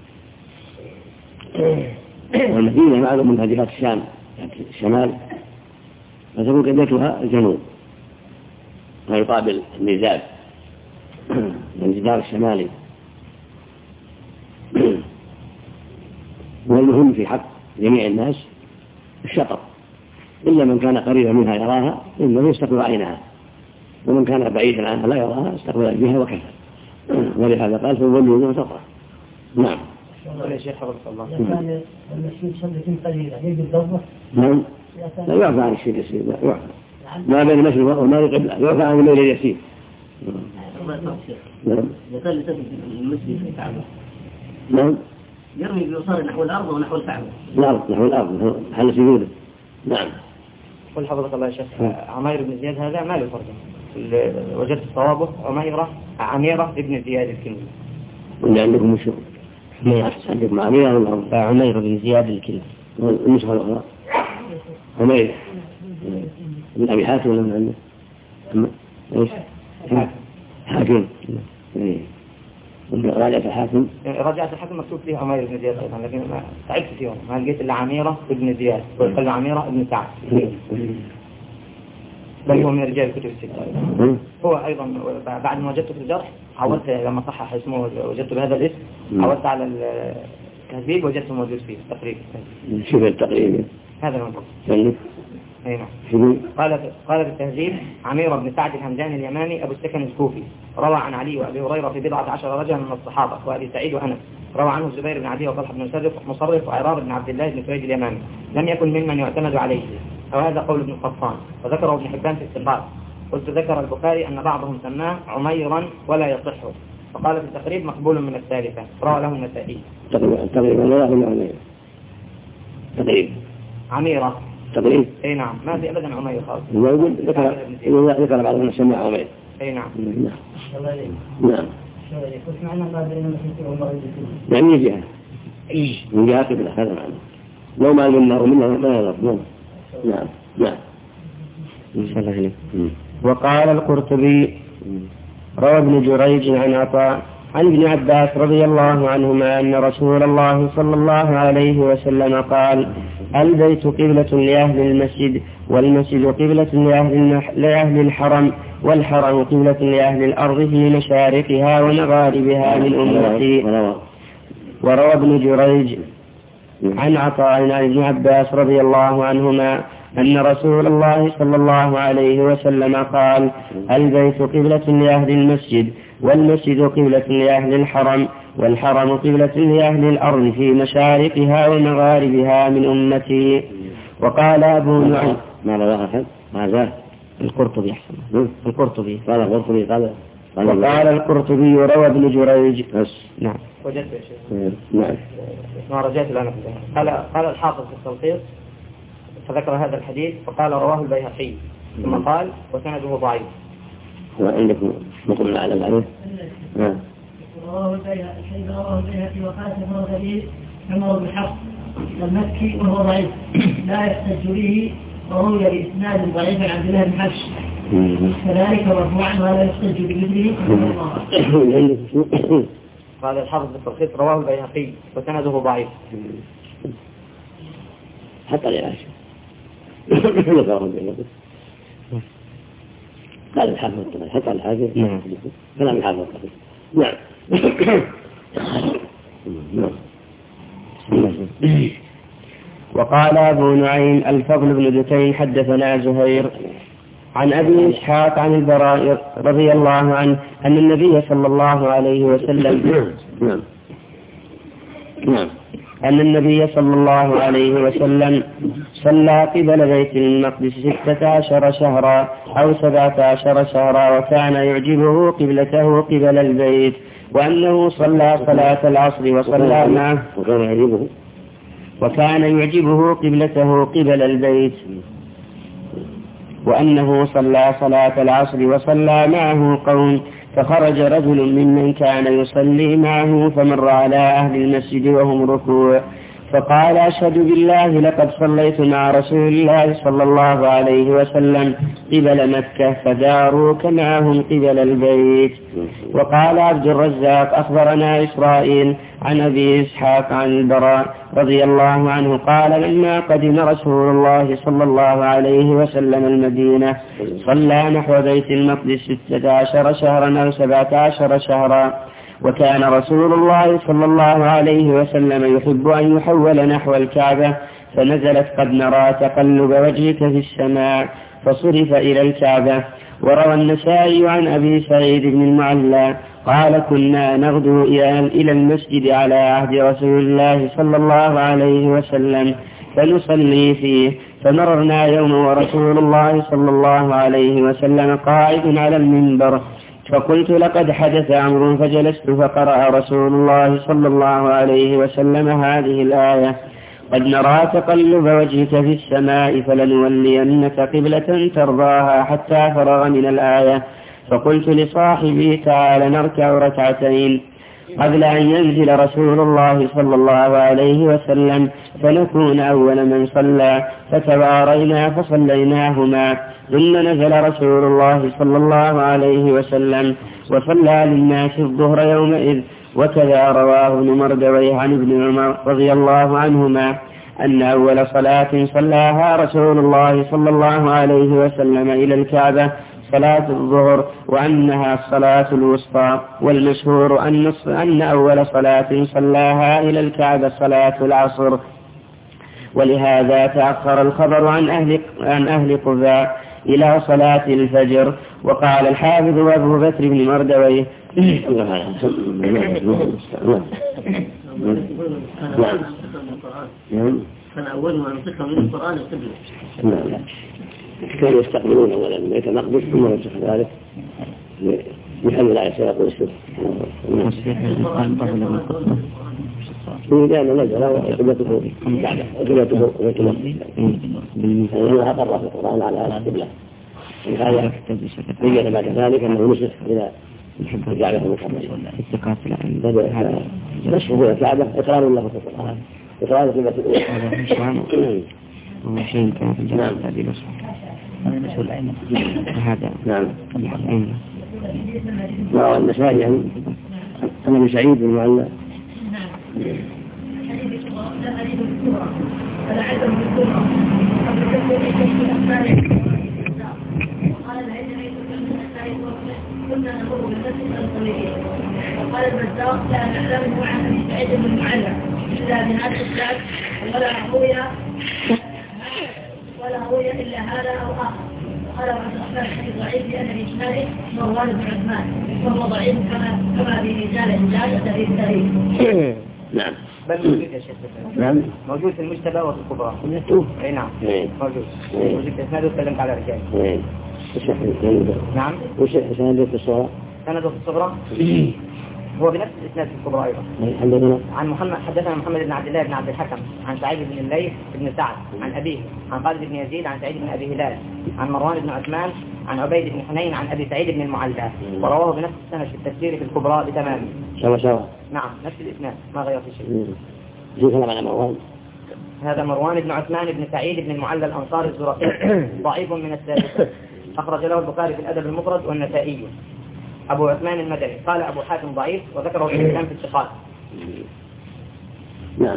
والمدينة معلوم منها جهة الشام الشمال، فتكون قبلتها الجنوب ويقابل النجاد الجدار الشمالي. والمهم في حق جميع الناس الشطر، إلا من كان قريبا منها يراها إنه يستقبل عينها، ومن كان بعيدا عنها لا يراها استقبل الجهة وكفى، ولهذا قال فولوا وجوهكم شطرا. نعم. يا شيخ حفظك الله. كان المسجد صدق قليلة يجب ضربه. نعم. لا يعفى عن الشيء اليسير، لا يعفى ما بين المشرق والمغرب قبلة، يعفى عن الليل اليسير. نعم. يقال لسبب المسجد في الكعبة. نعم. يرمي بيصار نحو الأرض ونحو الكعبة. نحو الأرض محل سجوده. نعم. قل حفظك الله يا شيخ. عمير بن زياد هذا ما له فرق، وجدت صوابه عميرة ابن زياد الكندي. اللي عندكم مشهور عندكم عميرة ولا عمير بن زياد الكندي النسخة الأخرى عمير من أبي حاتم ولا من عنده إيش حاكم راجعت الحاكم مكتوب فيه عمير بن زياد أيضا، لكن ما تعبت فيهم ما لقيت إلا عميرة ابن زياد وقال عميرة ابن سعد، بل هو من رجال الكتب الستة. هو أيضا بعد ما وجدته في الجرح عودت لما صحح اسمه وجدته بهذا الاسم، عودت على التهذيب وجدته موجود فيه تقريبا. شوف التقريب هذا الموضوع. أي نعم. قال في التهذيب عمير بن سعد الهمداني اليماني أبو السكن الكوفي روى عن علي وأبي هريرة في 17 رجلا من الصحابة وأبي سعيد وأنس، روى عنه الزبير بن عدي وطلحة بن مصرف وعرار بن عبد الله بن سويد اليماني، لم يكن ممن يعتمد عليه، وهذا قول ابن القطان، وذكره ابن حبان في الثقات. قلت ذكر البخاري أن بعضهم سماه عميرا ولا يصح، وقال في التقريب مقبول من الثالثة، روى له النسائي. تقريب عميرة تقريب. اي نعم، ما في ابدا عمير خالص. ذكر بعض الناس سماه عمير. اي نعم. نعم. يعني جهة من جهة قبلة، هذا معنى. لو ما النار منها ما يضر. نعم. وقال القرطبي روى ابن جريج عن عطاء عن ابن عباس رضي الله عنهما أن رسول الله صلى الله عليه وسلم قال: البيت قبلة لأهل المسجد، والمسجد قبلة لأهل الحرم، والحرم قبلة لأهل الأرض في مشارقها ومغاربها من أمتي. وروى ابن جريج عن عطاء عن ابن عباس رضي الله عنهما أن رسول الله صلى الله عليه وسلم قال: البيت قبلة لأهل المسجد، والمسجد قبلة لأهل الحرم، والحرم قبلة لأهل الأرض في مشارقها ومغاربها من أمتي. وقال أبو نعيم ما رواه أحد ماذا؟ القرطبي أحسن. القرطبي قال القرطبي وقال القرطبي روى ابن جريج. نعم. وجدت يا شيخ. نعم. ما رجعت الآن قال الحافظ في التلخيص فذكر هذا الحديث فقال رواه البيهقي، ثم قال وسنده ضعيف. وعندكم نقول على العرف. رواه البيهقي وقال ابن غريب عمر بن حفص المكي وهو ضعيف لا يحتج به، وروي بإسناد ضعيف عن عبد الله بن حفص كذلك مرفوعا ولا يحتج بمثله. قال الحافظ في التلخيص رواه البيهقي وسنده ضعيف. حتى العاشر قال الحافظ حتى الحافظ كلام الحافظ. نعم. وقال أبو نعيم الفضل بن دكين حدثنا زهير عن أبي إسحاق عن البراء رضي الله عنه أن النبي صلى الله عليه وسلم أن النبي صلى الله عليه وسلم صلى قبل بيت المقدس 16 شهرا أو 17 شهرا، وكان يعجبه قبلته قبل البيت، وأنه صلى صلاة العصر وصلى معه وكان يعجبه قبلته قبل البيت، وأنه صلى صلاة العصر وصلى معه قوم، فخرج رجل ممن كان يصلي معه فمر على أهل المسجد وهم ركوع، فقال: أشهد بالله لقد صليت مع رسول الله صلى الله عليه وسلم قبل مكة، فداروك معهم قبل البيت. وقال عبد الرزاق: أخبرنا إسرائيل عن أبي إسحاق عن البراء رضي الله عنه قال: لما قدم رسول الله صلى الله عليه وسلم المدينة صلى نحو بيت المقدس 16 شهرا أو 17 شهرا، وكان رسول الله صلى الله عليه وسلم يحب أن يحول نحو الكعبة، فنزلت: قد نرى تقلب وجهك في السماء، فصرف إلى الكعبة. وروى النسائي عن أبي سعيد بن المعلى قال: كنا نغدو إلى المسجد على عهد رسول الله صلى الله عليه وسلم فنصلي فيه، فمررنا يوم ورسول الله صلى الله عليه وسلم قاعد على المنبر، فقلت: لقد حدث أمر، فجلست، فقرأ رسول الله صلى الله عليه وسلم هذه الآية: قد نرى تقلب وجهك في السماء فلنولينك قبلة ترضاها، حتى فرغ من الآية. فقلت لصاحبي: تعال نركع ركعتين قبل أن ينزل رسول الله صلى الله عليه وسلم فنكون أول من صلى، فتبارينا فصليناهما، ثم نزل رسول الله صلى الله عليه وسلم وصلى للناس الظهر يومئذ. وكذا رواه ابن مردويه عن ابن عمر رضي الله عنهما أن أول صلاة صلاها رسول الله صلى الله عليه وسلم إلى الكعبة صلاة الظهر، وأنها الصلاة الوسطى، والمشهور أن أول صلاة صلاها إلى الكعبة صلاة العصر. ولهذا تأخر الخبر عن أهل قباء إلى صلاة الفجر. وقال الحافظ أبو بكر بن مردويه: كان أول ما نصحهم من القرآن القبلة. كانوا يستقبلون أولا بيت المقدس ثم ينسخ ذلك بحمد عليه الصلاة والسلام. لأن نزل وقبلته بعده وقبلته بيت المقدس، لأنه أقر في القرآن على القبلة. هذا بين بعد ذلك أنه نسخ إلى الكعبة المقدسة. نسخه إلى الكعبة إقرار له في القرآن، إقرار قبلة الأولى. وشيء كان في الجنة هذه هذا نعم. روى النسائي عن أبي سعيد بن المعلى وقال البزار: لا نعلمه عن أبي سعيد بن المعلى إلا بهذا الكتاب، ولا روي إلا هذا أو آخر. قال عبد الرحمن: حديث ضعيف لأن إسناده مروان بن عثمان، وهو ضعيف كما في رجال الجاهل في التاريخ. نعم. بل موجود يا شيخ. نعم. موجود في المجتبى وفي الكبرى. أي نعم. موجود. موجود في إسناده وتكلمت على رجال. نعم. وش سنده في الصغرى؟ سنده في الصغرى هو بنفس الإسناد في الكبرى أيضا. عن حدثنا محمد بن عبد الله بن عبد الحكم عن سعيد بن الليث بن سعد عن أبيه عن خالد بن يزيد عن سعيد بن أبي هلال عن مروان بن عثمان عن عبيد بن حنين عن أبي سعيد بن المعلى، ورواه بنفس السند في التفسير في الكبرى بتمامه. سوا. نعم، نفس الإسناد ما غير في شيء. كلام على مروان. هذا مروان بن عثمان بن سعيد بن المعلى الأنصاري الزرقي ضعيف من الثالثة، أخرج له البخاري في الأدب المفرد والنسائي. أبو عثمان المدني قال أبو حاتم ضعيف، وذكره ابن حبان في الثقات. نعم.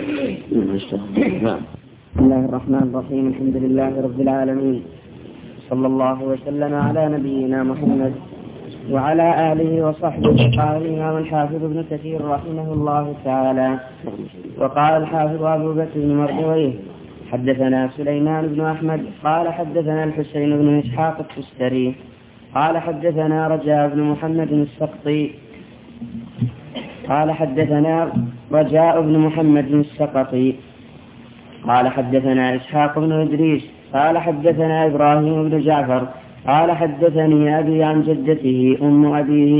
بسم الله الرحمن الرحيم. الحمد لله رب العالمين، صلى الله وسلم على نبينا محمد وعلى آله وصحبه. قال الإمام الحافظ ابن كثير رحمه الله تعالى: وقال الحافظ أبو بكر بن مردويه: حدثنا سليمان بن أحمد قال حدثنا الحسين بن إسحاق التستري قال حدثنا رجاء بن محمد السقطي قال حدثنا رجاء بن محمد السقطي قال حدثنا إسحاق بن إدريس قال حدثنا إبراهيم بن جعفر قال حدثني أبي عن جدته أم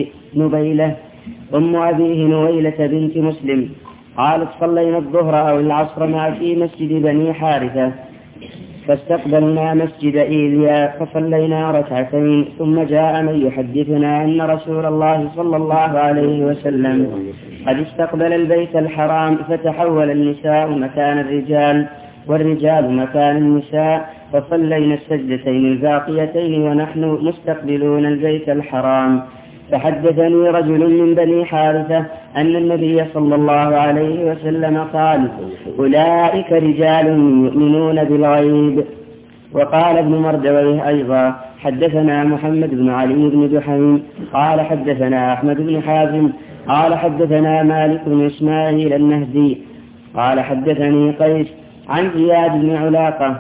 أبيه نويلة بنت مسلم قالت صلينا الظهر أو العصر مع في مسجد بني حارثة فاستقبلنا مسجد إيليا فصلينا ركعتين ثم جاء من يحدثنا أن رسول الله صلى الله عليه وسلم قد استقبل البيت الحرام فتحول النساء مكان الرجال والرجال مكان النساء فصلينا السجدتين الباقيتين ونحن مستقبلون البيت الحرام. فحدثني رجل من بني حارثة أن النبي صلى الله عليه وسلم قال أولئك رجال يؤمنون بالغيب. وقال ابن مردويه أيضا حدثنا محمد بن علي بن دحيم قال حدثنا أحمد بن حازم قال حدثنا مالك بن إسماعيل النهدي قال حدثني قيس عن زياد بن علاقة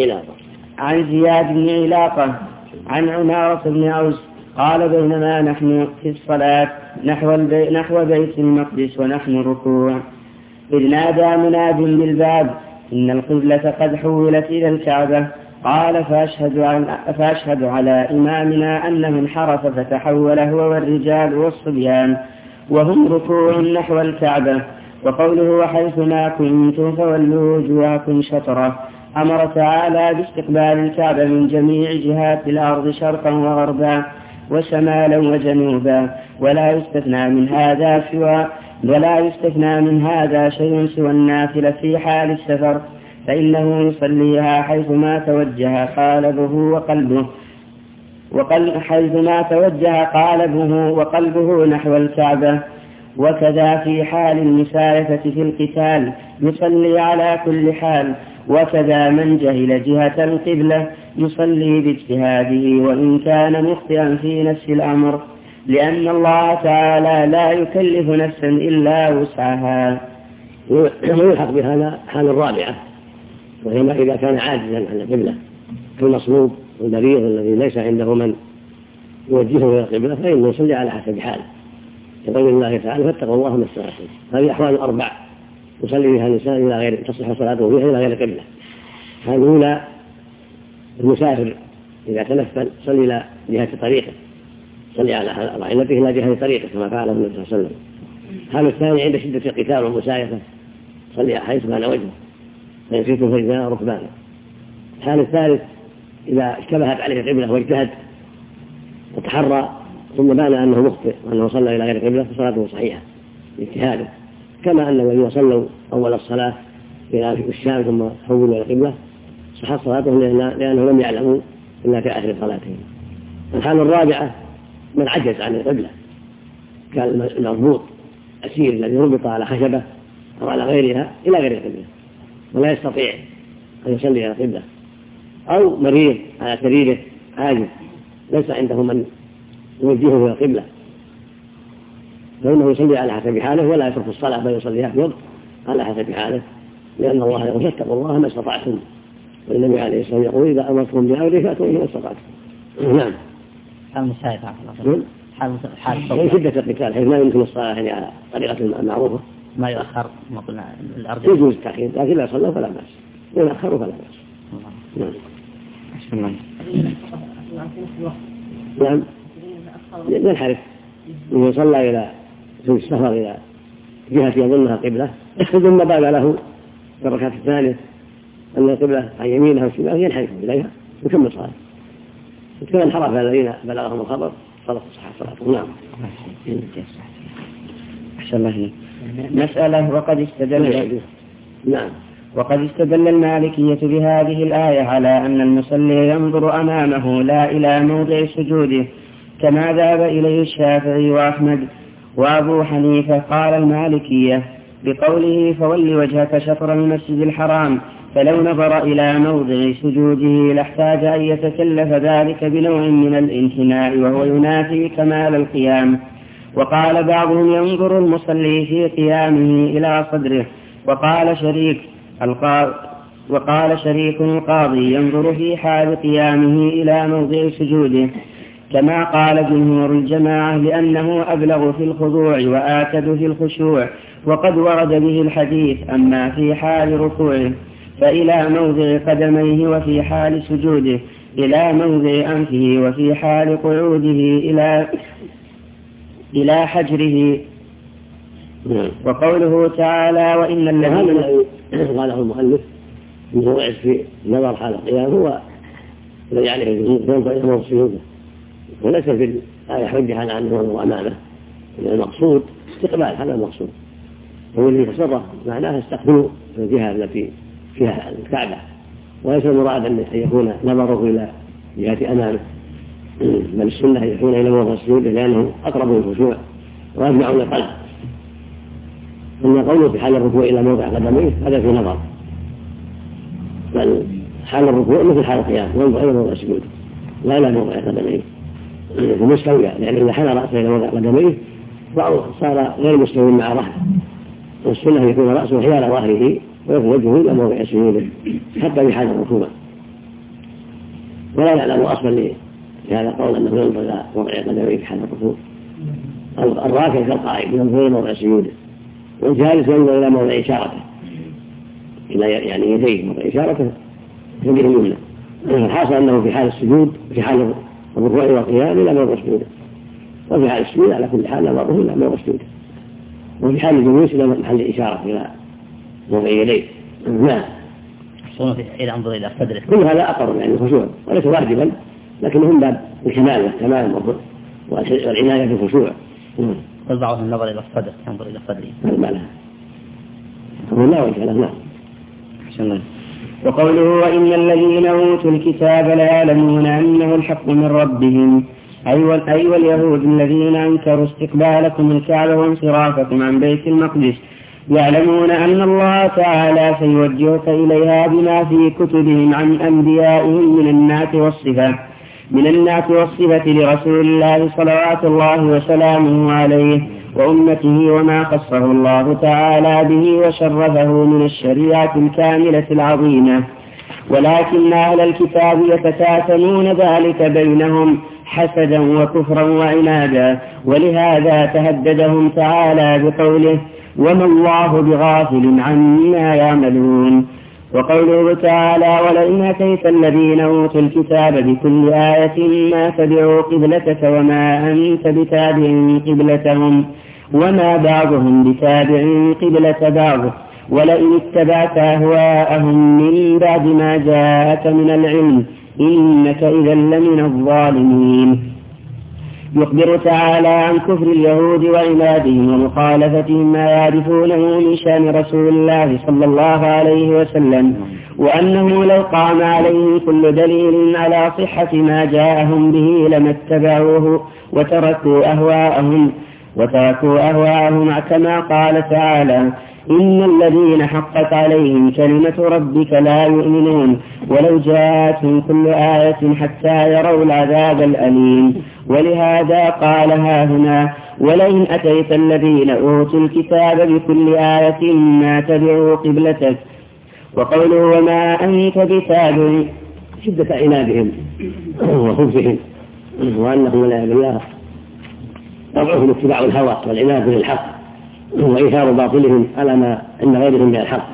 عن عمارة بن أوس قال بينما نحن في الصلاة نحو بيت المقدس ونحن ركوع إذ نادى مناد بالباب إن القبلة قد حولت إلى الكعبة. قال فأشهد على إمامنا أنه انحرف فتحول هو والرجال والصبيان وهم ركوع نحو الكعبة. وقوله وحيثما كنتم فولوا وجوهكم شطرة أمر تعالى باستقبال الكعبة من جميع جهات الأرض شرقا وغربا وشمالا وجنوبا ولا يستثنى من هذا شيء سوى النافلة في حال السفر فإنه يصليها حيثما توجه قالبه وقلبه نحو الكعبة. وكذا في حال المسايفة في القتال يصلي على كل حال. وكذا من جهل جهة القبلة يصلي باجتهاده وإن كان مخطئا في نفس الأمر لأن الله تعالى لا يكلف نفسا إلا وسعها. ويلحق بهذا حال الرابعة وهي ما إذا كان عاجزا عن القبلة كالمصلوب والمريض الذي ليس عنده من يوجهه إلى القبلة فإنه يصلي على حسب حاله يقول الله تعالى فاتقوا الله ما استطعتم. هذه أحوال أربع يصلي بها الإنسان إلى غير تصح صلاته فيها إلى غير القبلة. هذه الأولى المسافر إذا تنفل صلي إلى جهة طريقه صلي على راحلته إلى جهة طريقه كما فعله النبي صلى الله عليه وسلم. هذا الثاني عند شدة القتال والمسايفة صلي حيث كان وجهه فإن شئتم فرجالا ركبانا. الحال الثالث إذا اشتبهت عليه القبلة واجتهد وتحرى ثم بان أنه مخطئ وأنه صلى إلى غير القبلة فصلاته صحيحة باجتهاده كما أن الذين صلوا أول الصلاة إلى الشام ثم حولوا إلى القبلة صحت صلاتهم لأنهم لم يعلموا إلا في آخر صلاتهم. الحالة الرابعة من عجز عن القبلة كالمربوط أسير الذي ربط على خشبة أو على غيرها إلى غير القبلة ولا يستطيع أن يصلي إلى القبلة أو مريض على سريره عاجز ليس عنده من يوجهه إلى القبلة فإنه يصلي على حسب حاله ولا يترك الصلاة بل يصليها في وقت على حسب حاله لأن الله يقول فاتقوا الله ما استطعتم والنبي عليه الصلاة والسلام يقول إذا أمرتم بأمر فأتوا إليه ما استطعتم. نعم. حال المسايفة حال شدة القتال حيث ما يمكن الصلاة يعني على طريقة المعروفة ما يؤخر مطلع الأرض يجوز التأخير لكن لا صلوا فلا بأس يؤخروا فلا بأس. نعم. نعم ينحرف إذا صلى إلى في السفر إلى جهة يظنها قبلة ثم بان له في الركعة الثانية أن القبلة عن يمينها وشمالها ينحرف إليها ويكمل صلاته. كما انحرف الذين بلغهم الخبر صلاة صلاته. نعم. أحسن الله. مسألة وقد استدل المالكية بهذه الآية على أن المصلي ينظر أمامه لا إلى موضع سجوده كما ذهب إليه الشافعي وأحمد وأبو حنيفة. قال المالكية بقوله فول وجهك شطر المسجد الحرام فلو نظر إلى موضع سجوده لاحتاج أن يتكلف ذلك بنوع من الانحناء وهو ينافي كمال القيام. وقال بعضهم ينظر المصلي في قيامه إلى صدره. وقال شريك القاضي ينظر في حال قيامه إلى موضع سجوده كما قال جمهور الجماعة لأنه أبلغ في الخضوع وآكد في الخشوع، وقد ورد به الحديث. أما في حال ركوعه فإلى موضع قدميه، وفي حال سجوده إلى موضع أنفه، وفي حال قعوده إلى حجره. وقوله تعالى وإن الذين قاله المؤلف أنه وعد في نظر حال القيام هو الذي عليه الجمهور إلى موضع سجوده، وليس في الآية حجة على أنه هو أمامه، المقصود استقبال، هذا المقصود. هو اللي يتصرف معناه استقبلوا الجهة التي فيها الكعبة، وليس المراد أن يكون نظره إلى جهة أمامه، بل السنة أن يكون إلى موضع السجود لأنه أقرب للخشوع وأجمع للقلب. أما قوله في حال الركوع إلى موضع قدميه هذا في نظر، بل حال الركوع مثل حال القيام ينظر إلى موضع السجود لا إلى موضع قدميه ومستوية، لأن إذا حنى رأسه إلى موضع قدميه صار غير مستوي مع ظهره، والسنة أن يكون رأسه حيال ظهره ويكون وجهه إلى موضع سجوده حتى في حال الركوع. ولا نعلم أصلا لهذا القول أنه ينظر إلى موضع قدميه في حال الركوع. الراكع كالقائم ينظر إلى موضع سجوده، والجالس ينظر إلى موضع إشارته، إلى يعني يديه موضع إشارته يده اليمنى. الحاصل أنه في حال السجود في حال الركوع والقيام إلى موضع سجوده، وفي حال السجود على كل حال نظره إلى موضع سجوده، وفي حال الجلوس إلى محل إشارة إلى موضع يديه. نعم. إذا أنظر إلى صدره كل هذا أقرب يعني الخشوع، وليس واجبا، لكنهم باب الكمال والتمام والعناية بالخشوع. قل بعضهم النظر إلى الصدر ينظر إلى صدره ما لها لا وجه له. نعم. وقوله وإن الذين أوتوا الكتاب ليعلمون أنه الحق من ربهم، أي واليهود الذين أنكروا استقبالكم الكعبة وانصرافكم عن بيت المقدس، يعلمون أن الله تعالى سيوجهك إليها بما في كتبهم عن أنبيائهم من النعت والصفة لرسول الله صلوات الله وسلامه عليه وأمته، وما خصه الله تعالى به وشرفه من الشريعة الكاملة العظيمة. ولكن أهل الكتاب يتكاتمون ذلك بينهم حسدا وكفرا وعنادا، ولهذا تهددهم تعالى بقوله وما الله بغافل عما يعملون. وقوله تعالى ولئن أتيت الذين أوتوا الكتاب بكل آية ما تبعوا قبلتك وما أنت بتابع قبلتهم وما بعضهم بتابع قبلة بعض، ولئن اتبعت أهواءهم من بعد ما جاءك من العلم إنك إذا لمن الظالمين. يخبر تعالى عن كفر اليهود وعنادهم ومخالفتهم ما يعرفونه من شأن رسول الله صلى الله عليه وسلم، وأنه لو قام عليه كل دليل على صحة ما جاءهم به لما اتبعوه وتركوا أهواءهم كما قال تعالى إن الذين حقت عليهم كلمة ربك لا يؤمنون ولو جاءتهم كل آية حتى يروا العذاب الأليم. ولهذا قال هنا ولئن أتيت الذين أوتوا الكتاب بكل آية ما تبعوا قبلتك. وقوله وما أنت بتابع شدة عنادهم وخبثهم وأنهم والعياذ بالله طبعهم اتباع الهوى والعناد للحق وإيثار باطلهم على ما عند غيرهم من الحق،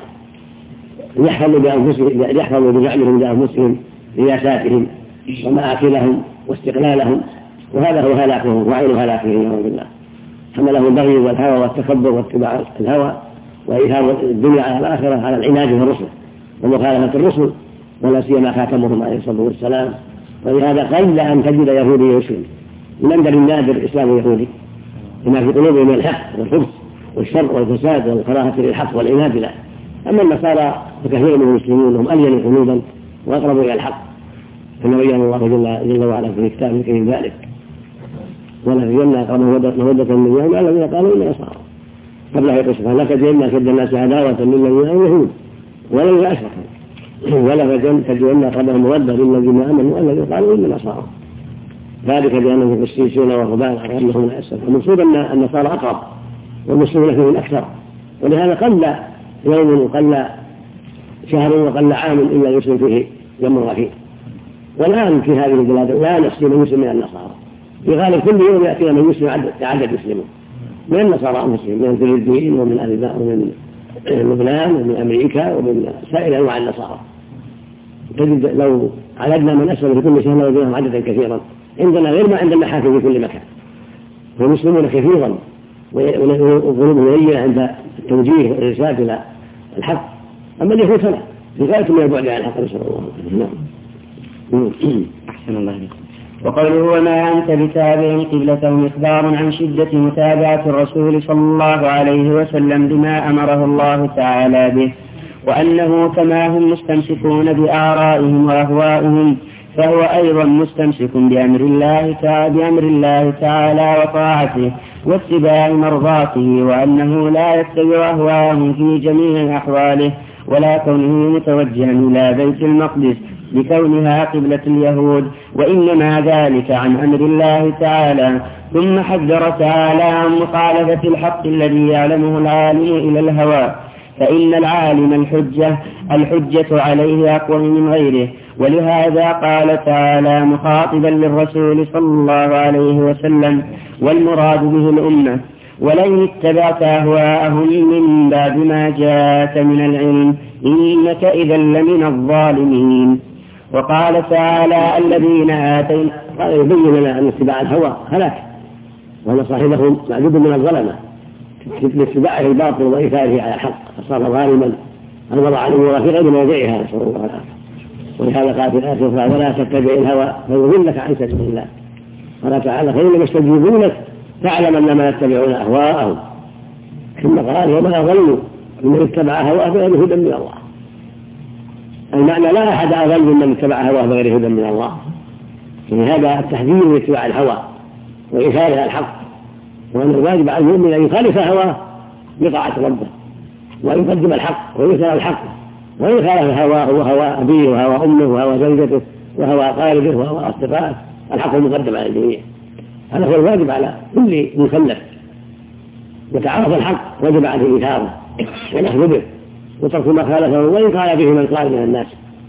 يحفظوا بزعمهم لأنفسهم رياساتهم ومآكلهم واستقلالهم، وهذا هو هلاكهم وعين هلاكهم نعوذ بالله. حمله البغي والهوى والتكبر واتباع الهوى وإيثار الدنيا على الآخرة على العناد بالرسل ومخالفة الرسل، ولا سيما خاتمهم عليه الصلاة والسلام. ولهذا قل أن تجد يهودي يسلم، من النادر الإسلام اليهودي لما في قلوبهم من الحق والخبث والشر والفساد والكراهة للحق والعناد له. أما النصارى فكثير من المسلمين هم ألين قلوبا وأقربوا إلى الحق، كما بين الله جل وعلا في كتابه الكريم ذلك ولا في جنة أقرب مودة من اليوم الذين قالوا إن نصارى قبله يقصف لك جئنا شد الناس عداوة للذين يهود ولم أشركوا ولا تجعلنا قبل مودة للذين آمنوا الذين قالوا إن نصارى، ذلك بأنهم قسيسون ورهبان أنهم لا يسلمون. المقصود أن النصارى أقرب والمسلمون فيهم أكثر، ولهذا قل يوم وقل شهر وقل عام إلا يسلم فيه يمر فيه. والآن في هذه البلاد لا نسلم المسلم من النصارى في غالب كل يوم يأتي من يسلم عدد يسلمون من النصارى أنفسهم، من الفلبين ومن ومن لبنان ومن أمريكا ومن سائر أنواع النصارى. تجد لو عددنا من أسلم في كل شهر لوجدناهم عددا كثيرا عندنا غير ما عند المحاكم في كل مكان، هم يسلمون كثيرا وقلوبهم هي عند التوجيه والإرشاد إلى الحق. أما اليهود فلا، في غاية من البعد عن الحق، نسأل الله. نعم. أحسن الله عليكم. وقوله وما أنت بتابع قبلتهم إخبار عن شدة متابعة الرسول صلى الله عليه وسلم بما أمره الله تعالى به، وأنه كما هم مستمسكون بآرائهم وأهوائهم فهو أيضا مستمسك بأمر الله تعالى وطاعته واتباع مرضاته، وأنه لا يتبع أهواءهم في جميع أحواله، ولا كونه متوجها إلى بيت المقدس لكونها قبلة اليهود، وإنما ذلك عن أمر الله تعالى. ثم حذر تعالى عن مخالفة الحق الذي يعلمه العالم إلى الهوى، فإن العالم الحجة عليه أقوى من غيره. ولهذا قال تعالى مخاطبا للرسول صلى الله عليه وسلم والمراد به الأمة: ولئن اتبعت أهواءهم من بعد ما جاءك من العلم إنك إذا لمن الظالمين. وقال تعالى الذين آتينا، قال يبين لنا أن اتباع الهوى هلاك، وأن صاحبه معدود من الظلمة لاتباعه الباطل وإيثاره على الحق، فصار ظالما أن وضع الأمور في غير موضعها، نسأل الله العافية. ولهذا قال في الآية الأخرى: ولا تتبع الهوى فيضلك عن سبيل الله. قال تعالى: فإنما يستجيبونك فاعلم أنما يتبعون أهواءهم. ثم قال: وما أضل من اتبع هواه بغير هدى من الله. المعنى: لا أحد أضل ممن اتبع هواه بغير هدى من الله. يعني هذا التحذير من اتباع الهوى وإيثاره الحق، وأن الواجب على المؤمن أن يخالف هواه بطاعة ربه، وأن يقدم الحق ويثار الحق، وإن خالف هواه وهوى أبيه وهوى أمه وهوى زوجته وهوى قاربه وهوى أصدقائه الحق مقدم على الجميع. هذا هو الواجب على كل مكلف. يتعرف الحق وجب عليه إيثاره والأخذ به وترك ما خالفه وإن قال به من قال من الناس.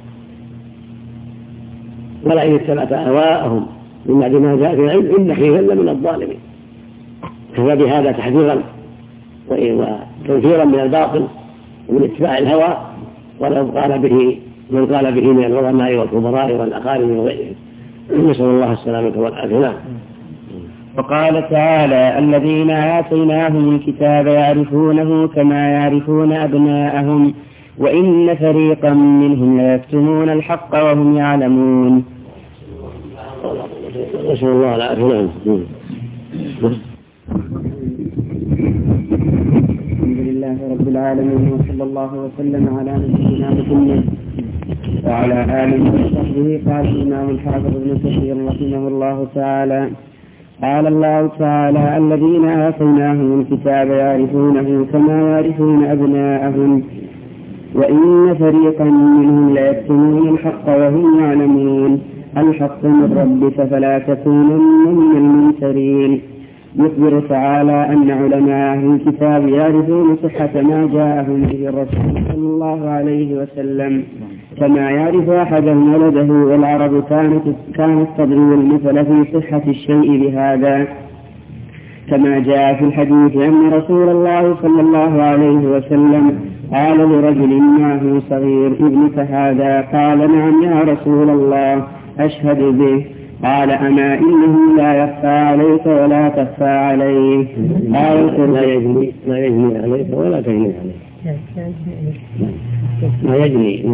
ولئن اتبعت أهواءهم من بعد ما جاءك من العلم إنك إذا من الظالمين. كفى بهذا تحذيرا وتنفيرا من الباطل ومن اتباع الهوى، ولو قال به من قال به من العلماء والكبراء والأقارب وغيرهم. نسأل الله السلامة والعافية. وقال تعالى الذين آتيناهم الكتاب يعرفونه كما يعرفون أبناءهم وإن فريقا منهم ليكتمون الحق وهم يعلمون. نسأل الله العافية. الحمد لله رب العالمين، وصلى الله وسلم على نبينا محمد وعلى آله وصحبه. قال الإمام الحافظ ابن كثير رحمه الله تعالى: قال الله تعالى الذين آتيناهم الكتاب يعرفونه كما يعرفون أبناءهم وإن فريقا منهم ليكتمون الحق وهم يعلمون. الحق من ربك فلا تكونن من الممترين. يخبر تعالى أن علماء أهل الكتاب يعرفون صحة ما جاءهم به الرسول صلى الله عليه وسلم كما يعرف أحدهم ولده، والعرب كانت تضرب المثل في صحة الشيء بهذا، كما جاء في الحديث أن رسول الله صلى الله عليه وسلم قال لرجل معه صغير: ابنك هذا؟ قال: نعم يا رسول الله، أشهد به. قال: أما إنه لا يخفى عليك ولا تخفى عليه. قال: لا يجني عليك ولا تجني عليك. ما يجني.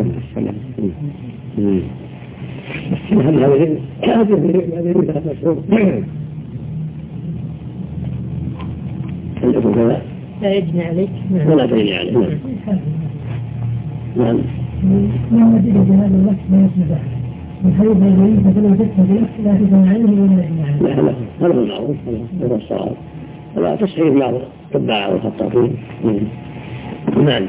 لا يجني عليك ولا تجني عليك. نعم. ما وجد بهذا الوقت ما يسمى وحيث يريد فلو تتبع لا تسمع عنه ولا يسمع عنه. لا هذا هو المعروف، هذا الصواب. ولا تصحيح بعض التباع والخطاطين. نعم.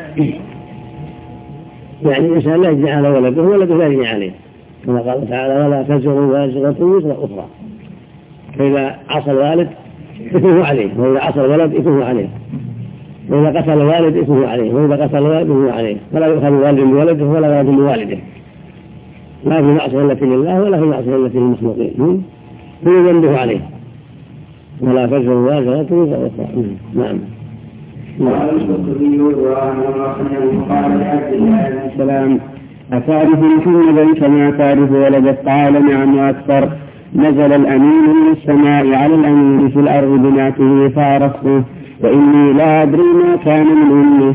يعني الإنسان لا يجني على ولده ولده لا يجني عليه، كما قال تعالى: ولا تزر وازرة وزر أخرى. فإذا عصى الوالد إثمه عليه، وإذا عصى الولد إثمه عليه، وإذا قتل الوالد إثمه عليه، وإذا قتل الولد إثمه عليه. فلا يؤخذ الوالد بولده ولا والد بوالده، لا في معصية التي لله ولا في معصية التي للمخلوقين. كل ذنبه عليه ولا تزر وازرة وزر أخرى. نعم. قال البخاري قال عبد الله بن سلام أتعرف محمدا كما تعرف ولدت؟ قال نعم وأكثر. نزل الأمين من السماء على الأمين في الأرض بناته فعرفته وإني لا أدري ما كان من أمه.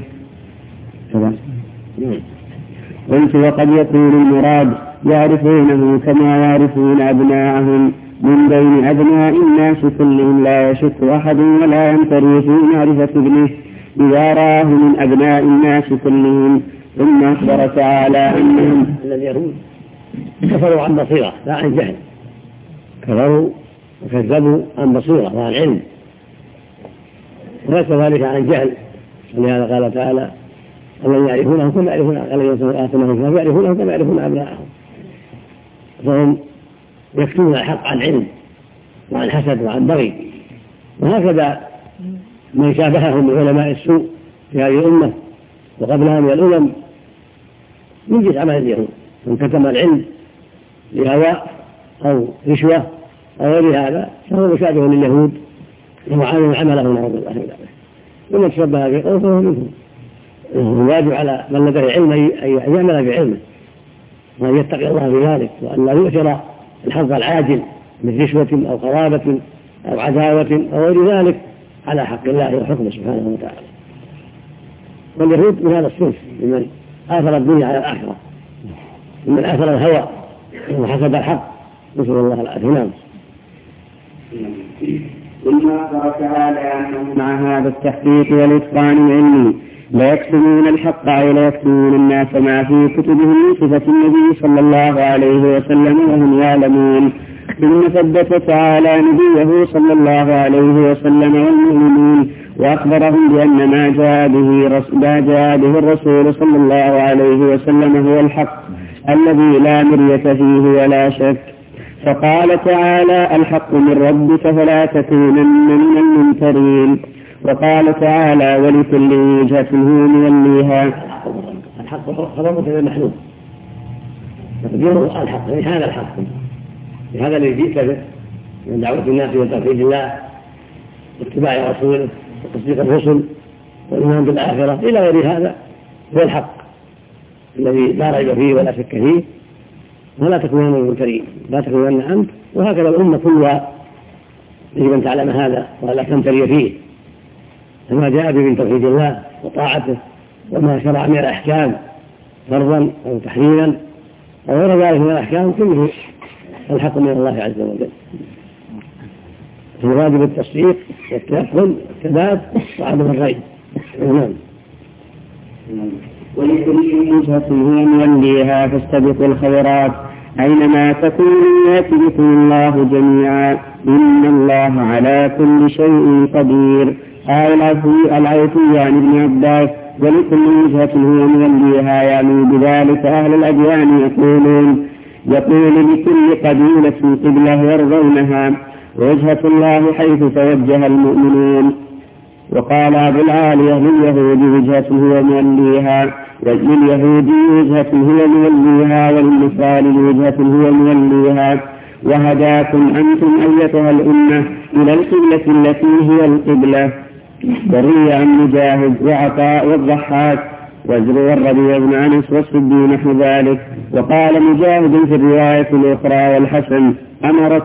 قلت وقد يكون المراد يعرفونه كما يعرفون أبناءهم من بين أبناء الناس كلهم لا يشك أحد ولا يمتري في معرفة ابنه إذا راه من أبناء الناس كلهم. ثم أخبر تعالى أنهم اليهود كفروا عن بصيرة لا عن جهل، كفروا وكذبوا عن بصيرة وعن علم، وليس ذلك عن جهل. ولهذا قال تعالى الذين يعرفونهم كما يعرفون يعرفونهم كما يعرفون أبناءهم، فهم يكتمون الحق عن علم وعن حسد وعن بغي. وهكذا من شابههم من علماء السوء في هذه الأمة وقبلها من الأمم من جنس عمل اليهود، من كتم العلم لهواء أو رشوة أو غير هذا فهو مشابه لليهود ومعامل عمله نعوذ بالله من ذلك. ومن تشبه بقوم فهو منهم. الواجب على من لديه علم أن يعمل بعلمه وأن يتقي الله في ذلك، وأن لا يؤثر الحظ العاجل من رشوة أو قرابة أو عداوة أو غير ذلك على حق الله وحكمه سبحانه وتعالى. واليهود من هذا الصنف ممن آثر الدنيا على الآخرة، ممن آثر الهوى وحسب الحق، نسأل الله العافية. نعم. ثم أخبر تعالى أنهم مع هذا التحقيق والإتقان العلمي لا يكتمون الحق ولا يكتمون الناس ما في كتبهم من صفة النبي صلى الله عليه وسلم وهم يعلمون. ثم ثبت تعالى نبيه صلى الله عليه وسلم والمؤمنين وأخبرهم بأن ما جاء به الرسول صلى الله عليه وسلم هو الحق الذي لا مرية فيه ولا شك. فقال تعالى الحق من ربك فلا تكونن من الممترين. وقال تعالى ولكل وجهة هو موليها. الحق خبر مثل المحلول تقديره الحق، يعني هذا الحق، هذا الذي جئت به من دعوة الناس إلى توحيد الله واتباع رسوله وتصديق الرسل والإيمان بالآخرة إلى غير هذا هو الحق الذي لا ريب فيه ولا شك فيه. ولا تكونن من الممترين، لا تكونن أنت وهكذا الأمة كلها يجب أن تعلم هذا ولا تمتري فيه. فما جاء به من توحيد الله وطاعته وما شرع من الأحكام فرضا أو تحليلا أو غير ذلك من الأحكام كله الحق من الله عز وجل. الواجب التصديق والتيقن والثبات وعدم الريب. نعم. ولكل وجهة هي موليها فاستبقوا الخيرات أينما تكونوا يأتي بكم الله جميعا إن الله على كل شيء قدير. قال العوفي عن ابن عباس ولكل وجهة هي موليها، يعني بذلك أهل الأديان يقول لكل قبيلة قبلة يرضونها وجهة الله حيث توجه المؤمنون. وقال أبو العالية لليهود وجهة هو موليها، ولليهود وجهة هو موليها، وللنصارى وجهة هو موليها. وهداكم أنتم أيتها الأمة إلى القبلة التي هي القبلة. وروي عن مجاهد وعطاء والضحاك والربيع بن أنس والسدي نحو ذلك. وقال مجاهد في الرواية الأخرى والحسن أمر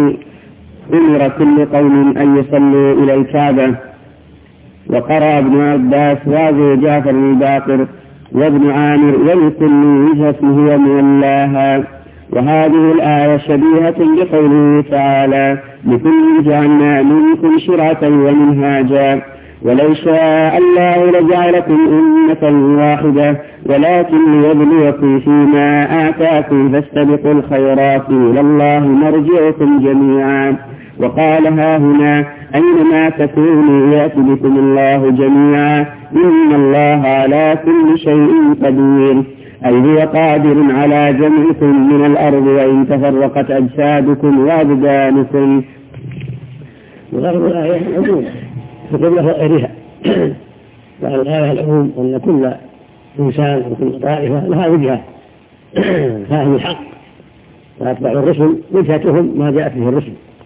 كل قوم أن يصلوا إلى الكعبة. وقرأ ابن عباس وابو جعفر الباقر وابن عامر ولكل وجهة هو مولاها. وهذه الآية شبيهة بقوله تعالى لكل جعلنا منكم شرعة ومنهاجا ولو شاء الله لجعلكم أمة واحدة ولكن ليبلوكم فيما آتاكم فاستبقوا الخيرات إلى الله مرجعكم جميعا. وقال ها هنا أينما تكونوا يأتي بكم الله جميعا إن الله على كل شيء قدير، أي هو قادر على جمعكم من الأرض وإن تفرقت أجسادكم وأبدانكم. وغير الآية العموم فقبل غيرها، والآية العموم أن كل إنسان وكل طائفة لها وجهة فهم الحق، وأتباع الرسل وجهتهم ما جاءت به الرسل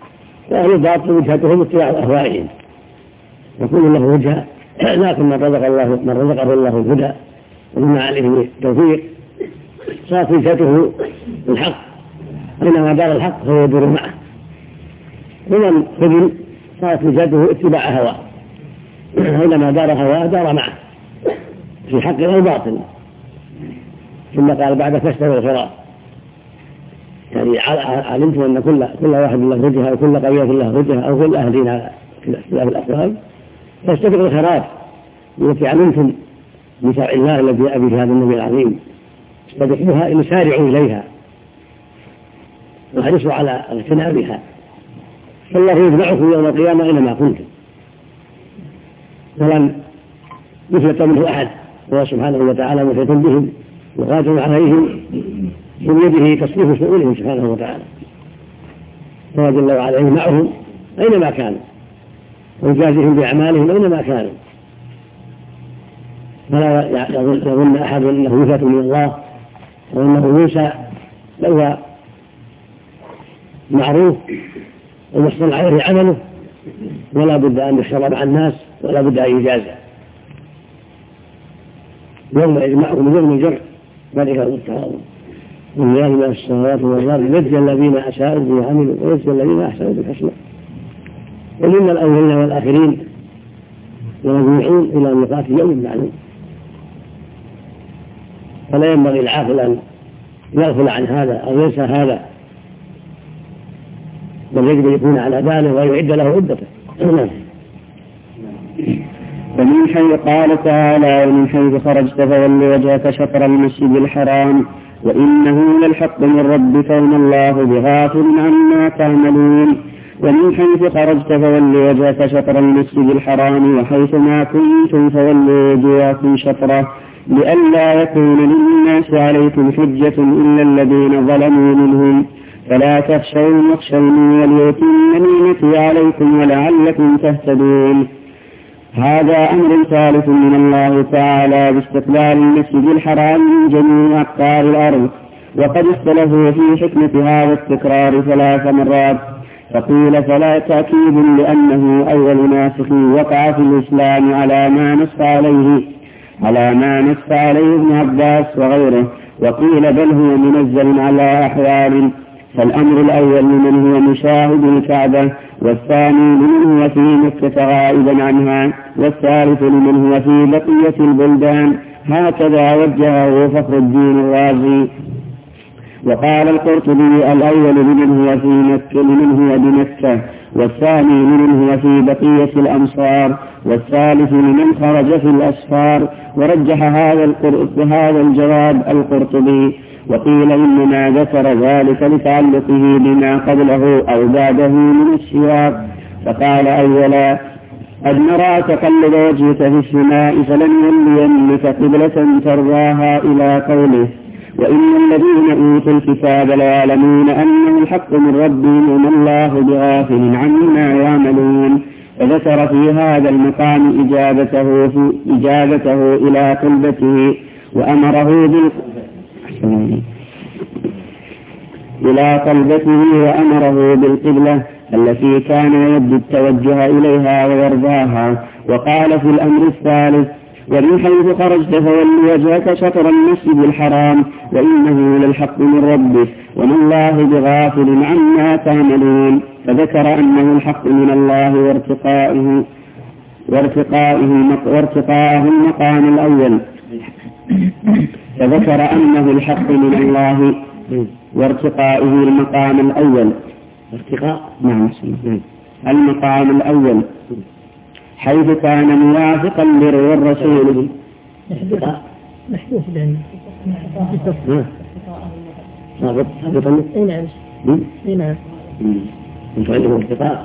وأهل الباطل وجهتهم اتباع أهوائهم، وكل له وجهة، لكن من رزقه الله الهدى ومن عليه التوفيق صارت وجهته الحق، أينما دار الحق فهو يدور معه، ومن خذل صارت وجهته اتباع هواه، أينما دار هواه دار معه في حق أو باطل. ثم قال بعد فاشتروا الخراف، يعني علمتم أن كل واحد له وجهة أو كل قبيلة له وجهة أو كل أهلين على اختلاف الأقوال، فاشتروا الخراف التي علمتم من شرع الله الذي جاء به هذا النبي العظيم، استبقوها إن سارعوا إليها واحرصوا على اغتنامها، فالله يتبعكم يوم القيامة أينما كنتم، فلن يفلت منه أحد، هو سبحانه وتعالى محيط بهم وقادر عليهم، من يده تصريف شؤونهم سبحانه وتعالى، فهو جل وعلا معهم أينما كانوا ويجازيهم بأعمالهم أينما كانوا، فلا يظن أحد أنه يفلت من الله وأنه ينسى، بل هو معروف ومحصل عليه عمله، ولا بد أن يحشر مع الناس ولا بد أن يجازى يوم يجمعهم يوم الجمع ذلك هو التعاون لله ما في السماوات والأرض يجزي الذين أساءوا بما عملوا ويجزي الذين أحسنوا بالحسنى، ومن الأولين والآخرين يرجعون إلى ميقات يوم معلوم، فلا ينبغي العاقل أن يغفل عن هذا أو ينسى هذا، بل يجب أن يكون على باله ويعد له عدته. ومن حيث قال تعالى ومن حيث خرجت فول وجهك شطر المسجد الحرام وإنه للحق من ربك وما الله بغافل عما تعملون. ومن حيث خرجت فول وجهك شطر المسجد الحرام وحيث ما كنتم فولوا وجوهكم شطره لئلا يكون للناس عليكم حجة إلا الذين ظلموا منهم فلا تخشوا واخشوني وليتم نعمتي عليكم ولعلكم تهتدون. هذا أمر ثالث من الله تعالى باستقبال المسجد الحرام من جميع أقطار الأرض، وقد اختلفوا في حكمة هذا التكرار 3 مرات، فقيل فلا تأكيد لأنه أول ناسخ وقع في الإسلام على ما نص عليه ابن عباس وغيره، وقيل بل هو منزل على أحوال، فالأمر الأول لمن هو مشاهد الكعبة، والثاني لمن هو في مكة غائبا عنها، والثالث لمن هو في بقية البلدان، هكذا وجهه فخر الدين الرازي. وقال القرطبي الأول لمن هو في مكة لمن هو بمكة، والثاني لمن هو في بقية الأمصار، والثالث لمن خرج في الأسفار، ورجح هذا الجواب القرطبي. وقيل إنما ذكر ذلك لتعلقه بما قبله أو بعده من السياق، فقال أولا قد نرى تقلب وجهك في السماء فلنولينك قبلة ترضاها إلى قوله وإن الذين أوتوا الكتاب ليعلمون أنه الحق من ربهم وما الله بغافل عما يعملون. فذكر في هذا المقام إجابته إلى قلبته وأمره بالقبلة التي كان يود التوجه إليها ويرضاها. وقال في الأمر الثالث ومن حيث خرجت فول وجهك شطر المسجد الحرام وإنه للحق من ربك وما الله بغافل عما تعملون. فذكر أنه الحق من الله وارتقاءه المقام الأول فذكر أنه الحق من الله وارتقائه المقام الأول المقام الأول حيث كان موافقا لرؤى الرسول محدوث بين نعم انت عنده ارتقاء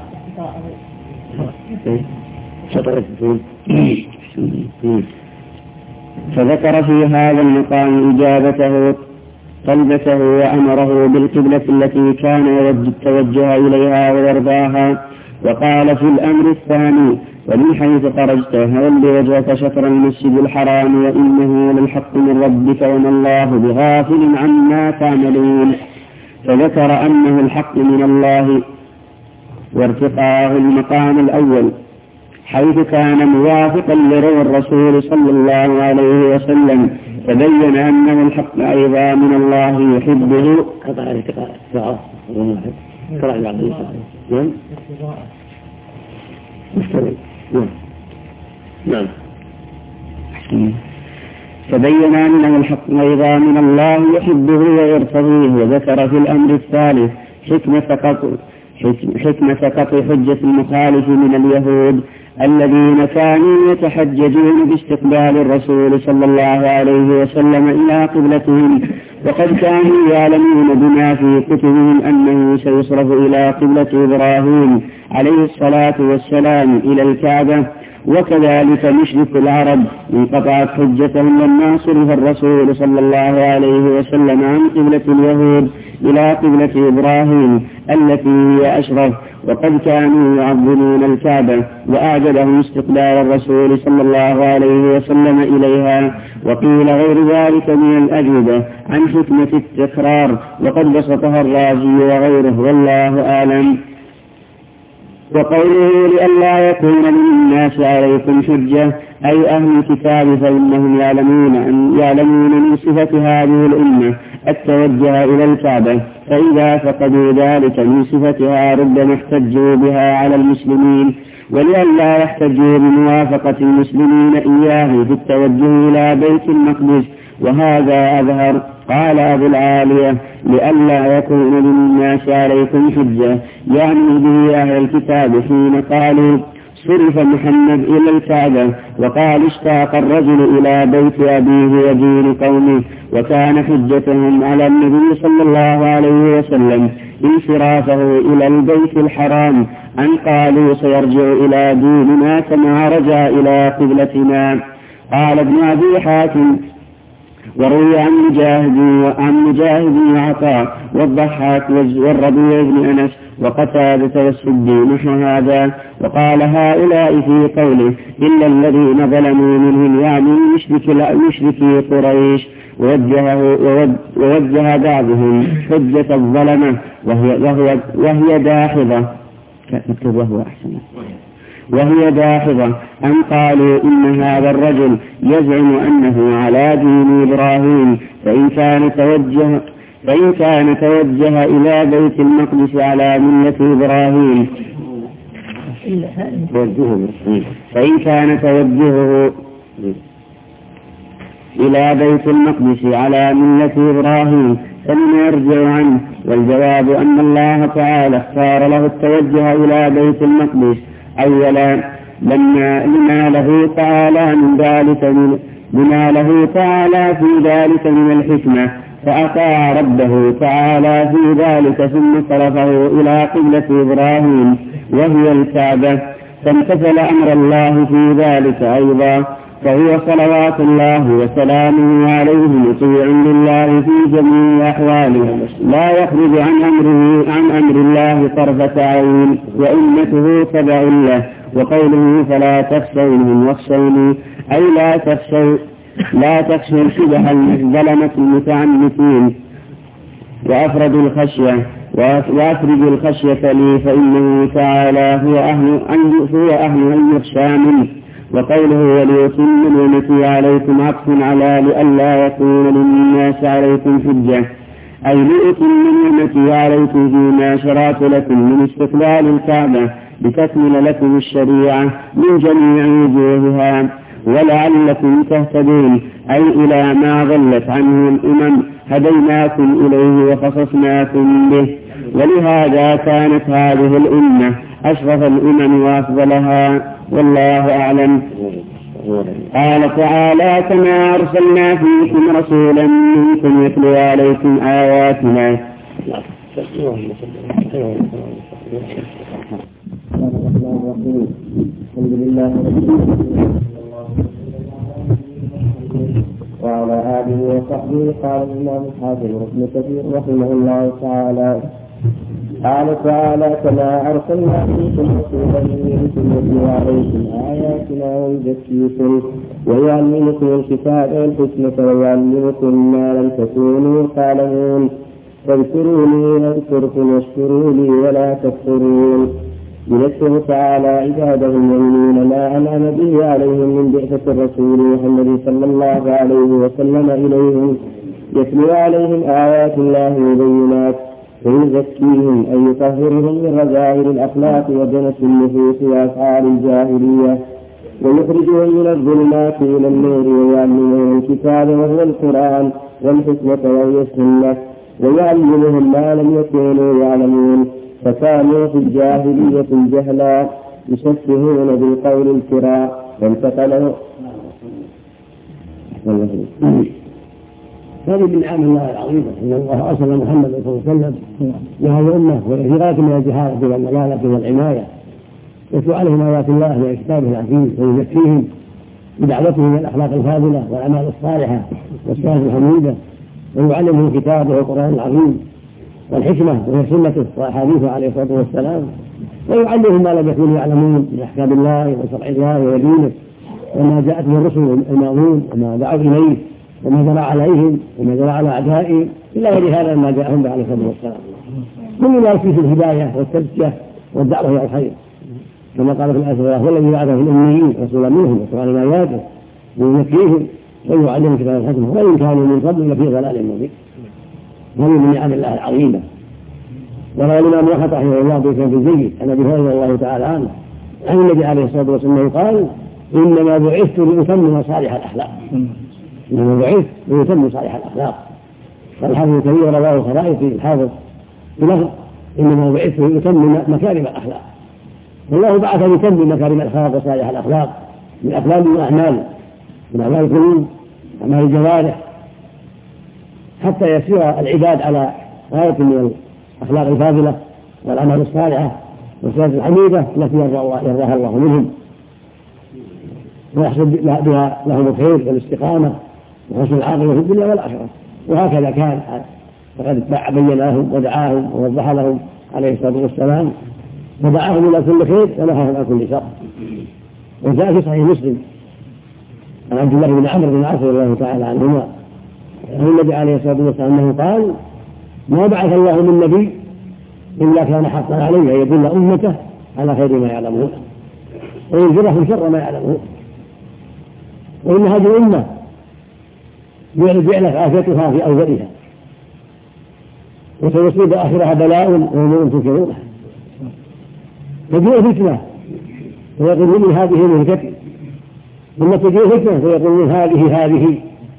فذكر في هذا المقام إجابته قلبته وأمره بالقبلة التي كان يود التوجه إليها ويرضاها. وقال في الأمر الثاني ومن حيث خرجت فول وجهك شطر المسجد الحرام وإنه للحق من ربك وما الله بغافل عما تعملون. فذكر أنه الحق من الله وارتقاه المقام الأول حيث كان موافقا لروى الرسول صلى الله عليه وسلم، تبين أنه الحق أيضا من الله يحبه. نعم. تبين أنه الحق أيضا من الله يحبه ويرتضيه. وذكر في الأمر الثالث حكمة قطع حجة المخالف من اليهود الذين كانوا يتحججون باستقبال الرسول صلى الله عليه وسلم إلى قبلتهم، وقد كانوا يعلمون بما في كتبهم أنه سيصرف إلى قبلة إبراهيم عليه الصلاة والسلام إلى الكعبة. وكذلك مشرك العرب انقطعت حجتهم لما صرف الرسول صلى الله عليه وسلم عن قبلة اليهود إلى قبلة إبراهيم التي هي أشرف، وقد كانوا يعظمون الكعبة وأعجبهم استقبال الرسول صلى الله عليه وسلم إليها. وقيل غير ذلك من الأجوبة عن حكمة التكرار، وقد بسطها الرازي وغيره، والله أعلم. وقوله لئلا يكون للناس عليكم حجة أي أهل الكتاب فإنهم يعلمون من صفة هذه الأمة التوجه إلى الكعبة، فإذا فقدوا ذلك من صفتها ربما احتجوا بها على المسلمين، ولئلا يحتجوا بموافقة المسلمين إياه في التوجه إلى بيت المقدس، وهذا أظهر. قال أبو العالية لئلا يكون للناس عليكم حجة يعني به أهل الكتاب حين قالوا صرف محمد إلى الكعبة، وقال اشتاق الرجل إلى بيت أبيه ودين قومه، وكان حجتهم على النبي صلى الله عليه وسلم انصرافه إلى البيت الحرام أن قالوا سيرجع إلى ديننا كما رجع إلى قبلتنا. قال ابن أبي حاتم وروي عن مجاهد وعطاء والضحاك والربيع بن أنس وقتادة والسدي نحو هذا. وقال هؤلاء في قوله إلا الذين ظلموا منهم يعني مشركي قريش، ووجه بعضهم حجة الظلمة وهي داحضة وهي داحضة أن قالوا إن هذا الرجل يزعم أنه على دين إبراهيم، فإن كان توجه إلى بيت المقدس على ملة إبراهيم فإن كان توجهه إلى بيت المقدس على ملة إبراهيم فلم يرجع عنه. والجواب أن الله تعالى اختار له التوجه إلى بيت المقدس أولا لما له تعالى في ذلك من الحكمة، فأطاع ربه تعالى في ذلك ثم صرفه إلى قبلة إبراهيم وهي الكعبة، فامتثل أمر الله في ذلك أيضا، فهو صلوات الله وسلامه عليه مطيع لله في جميع أحواله لا يخرج عن أمر الله طرفة عين، وأمته تبع له. وقوله فلا تخشونهم واخشوني أي لا تخشوا شبه الظلمة المتعنتين، وأفردوا الخشية لي فإنه تعالى هو أهل أن يخشى منه. وقوله وليتم نعمتي عليكم عطف على لئلا يكون للناس عليكم حجة أي ليتم نعمتي عليكم فيما شرعت لكم من استقبال الكعبة لتكمل لكم الشريعة من جميع وجوهها ولعلكم تهتدون أي إلى ما ضلت عنه الأمم هديناكم إليه وخصصناكم به. ولهذا كانت هذه الأمة أشرف الأمم وأفضلها، والله أعلم. قال تعالى كما أرسلنا فيكم رسولا منكم يتلو عليكم آياتنا. الحمد لله وعلى آله وصحبه. قال الإمام الحافظ ابن كثير رحمه الله تعالى قال تعالى كما أرسلنا فيكم رسولا منكم يتلو عليكم آياتنا ويزكيكم ويعلمكم الكتاب والحكمة ويعلمكم ما لم تكونوا تعلمون فاذكروني أذكركم واشكروا لي ولا تكفرون. يذكر تعالى عباده المؤمنين ما أنعم به عليهم من بعثة الرسول محمد صلى الله عليه وسلم إليهم، يتلو عليهم آيات الله مبينات ويزكيهم أي يطهرهم من رذائل الأخلاق ودنس النفوس وأفعال الجاهلية، ويخرجهم من الظلمات إلى النور، ويعلمهم الكتاب وهو القرآن والحكمة وهي السنة، ويعلمهم ما لم يكونوا يعلمون، فكانوا في الجاهلية الجهلا يشبهون بالقول الكراء وانتقلوا. هذه من نعم الله العظيمة إن الله أرسل محمد صلى الله عليه وسلم لهذه الأمة وفي غاية من الجهاد والملالة والعناية، يتلو عليهم آيات الله من كتابه العزيز ويزكيهم بدعوتهم إلى الأخلاق الفاضلة والأعمال الصالحة والصلاة الحميدة، ويعلمهم كتابه القرآن العظيم والحكمة وهي سنته وأحاديثه عليه الصلاة والسلام، ويعلمهم ما لم يكونوا يعلمون من أحكام الله وشرع الله ودينه وما جاءت به الرسل الماضون وما دعوا إليه وما جرى عليهم وما جرى على أعدائهم إلا غير هذا ما جاءهم به عليه الصلاة والسلام من ذلك في الهداية والتزكية والدعوة إلى الخير، كما قال في الآية هو الذي بعث في الأميين رسولا منهم يتلو عليهم آياته ويزكيهم ويعلمهم كتاب الحكمة وإن كانوا من قبل لفي ضلال مبين. هذه من نعم الله العظيمة. وروى الإمام أحمد رحمه الله بإسناد جيد عن أبي هريرة رضي الله تعالى عنه عن النبي عليه الصلاة والسلام قال: إنما بعثت لأتمم صالح الأخلاق. إنما بعثت لأتمم صالح الأخلاق. والحافظ الكبير رواه الخرائط في الحافظ بلفظ: إنما بعثت لأتمم مكارم الأخلاق. والله بعث ليتمم مكارم الأخلاق وصالح الأخلاق من أقوال وأعمال، من أعمال القلوب أعمال الجوارح، حتى يسير العباد على غاية من الأخلاق الفاضلة والأعمال الصالحة والصلاة الحميدة التي يرضاها الله منهم، ويحصل بها لهم الخير والاستقامة وحسن العاقبة في الدنيا والآخرة. وهكذا كان فقد بين لهم ودعاهم ووضح لهم عليه الصلاة والسلام ودعاهم إلى كل خير ونهاهم عن كل شر. وجاء في صحيح مسلم عن عبد الله بن عمرو بن العاص رضي الله تعالى عنهما عن النبي عليه الصلاة والسلام أنه قال: ما بعث الله من نبي إلا كان حقا عليه أن يدل أمته على خير ما يعلمون وينذرهم شر ما يعلمون، وإن هذه الأمة يعلف آفتها في أولها وسيصيب آخرها بلاء وأمور تنكرونها. تجيء فتنة فيقول من هذه مهلكتي، ثم تجيء فتنة فيقول من هذه،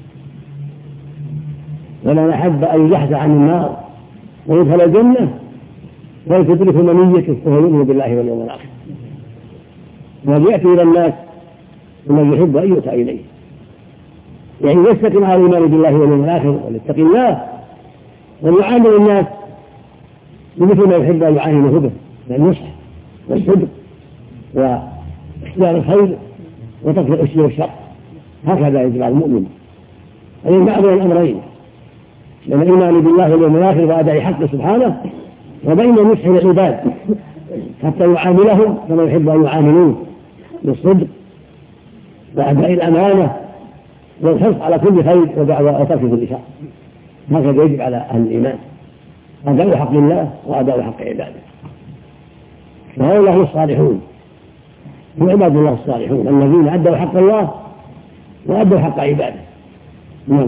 ولا نحب أن يحث عن النار ويدخل الجنة ويتدرك منيته وهو يؤمن بالله واليوم الآخر. ويأتي إلى الناس ومن يحب أن يؤتى إليه، يعني يستقيم على الإيمان بالله واليوم الآخر ويتقي الله ويعامل الناس بمثل ما يحب أن يعامله به من النصح والصدق واختيار الخير وترك العسر والشر. هكذا يجب على المؤمن أن يجمع بين الأمرين: بين الإيمان بالله واليوم الآخر وأداء حقه سبحانه، وبين نصح العباد حتى يعاملهم كما يحب أن يعاملوه بالصدق وأداء الأمانة والحرص على كل خير ودعوة وترك كل شر. هكذا يجب على أهل الإيمان أداء حق الله وأداء حق عباده. وهؤلاء الصالحون هم عباد الله الصالحون الذين أدوا حق الله وأدوا حق عباده. نعم.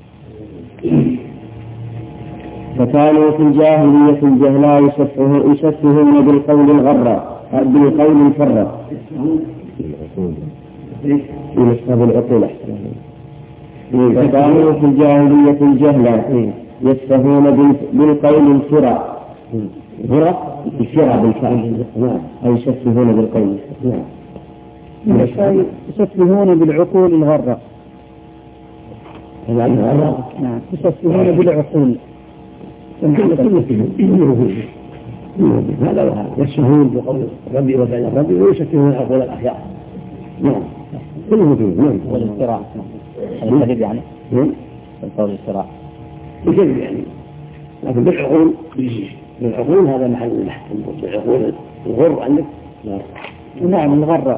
فكانوا في الجاهلية الجهلاء يشفهون بالقول الغراء بالقول الفراء فكانوا في الجاهلية الجهلاء يشفهون بالقول الفراء الشرع بالفعل أو يشفهون بالقول يشفهون بالعقول الغراء. نعم. يشفهون بالعقول هذا وهذا يشفهون بقول ربي وفعل ربي ويشفهون عقول الأخيار. نعم كله فيه. نعم. والاستراع الكذب يعني القول الاستراع الكذب يعني، لكن بالعقول هذا محل البحث. بالعقول الغر عندك. نعم الغراء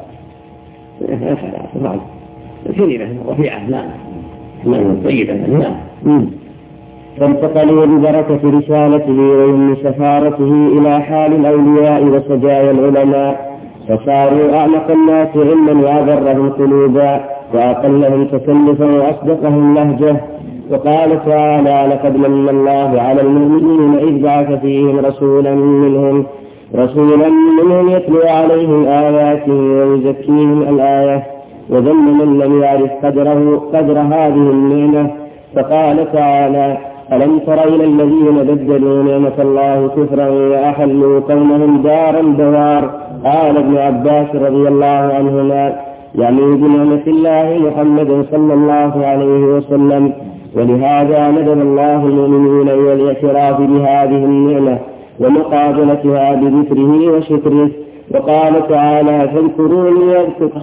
الكلمة رفيعة. نعم طيبة. نعم. فانتقلوا ببركة رسالته ويمن سفارته إلى حال الأولياء وسجايا العلماء، فصاروا أعمق الناس علما وأبرهم قلوبا وأقلهم تكلفا وأصدقهم لهجة. وقال تعالى: لقد من الله على المؤمنين إذ بعث فيهم رسولا منهم يتلو عليهم آياته ويزكيهم الآية. وذم من لم يعرف قدر هذه النعمة، فقال تعالى: ألم تر إلى الذين بدلوا نعمة الله كفرا وأحلوا قومهم دار البوار. قال ابن عباس رضي الله عنهما: يعني بنعمة الله محمد صلى الله عليه وسلم. ولهذا ندب الله المؤمنين إلى الاعتراف بهذه النعمة ومقابلتها بذكره وشكره. وقال تعالى: فاذكروني أذكركم.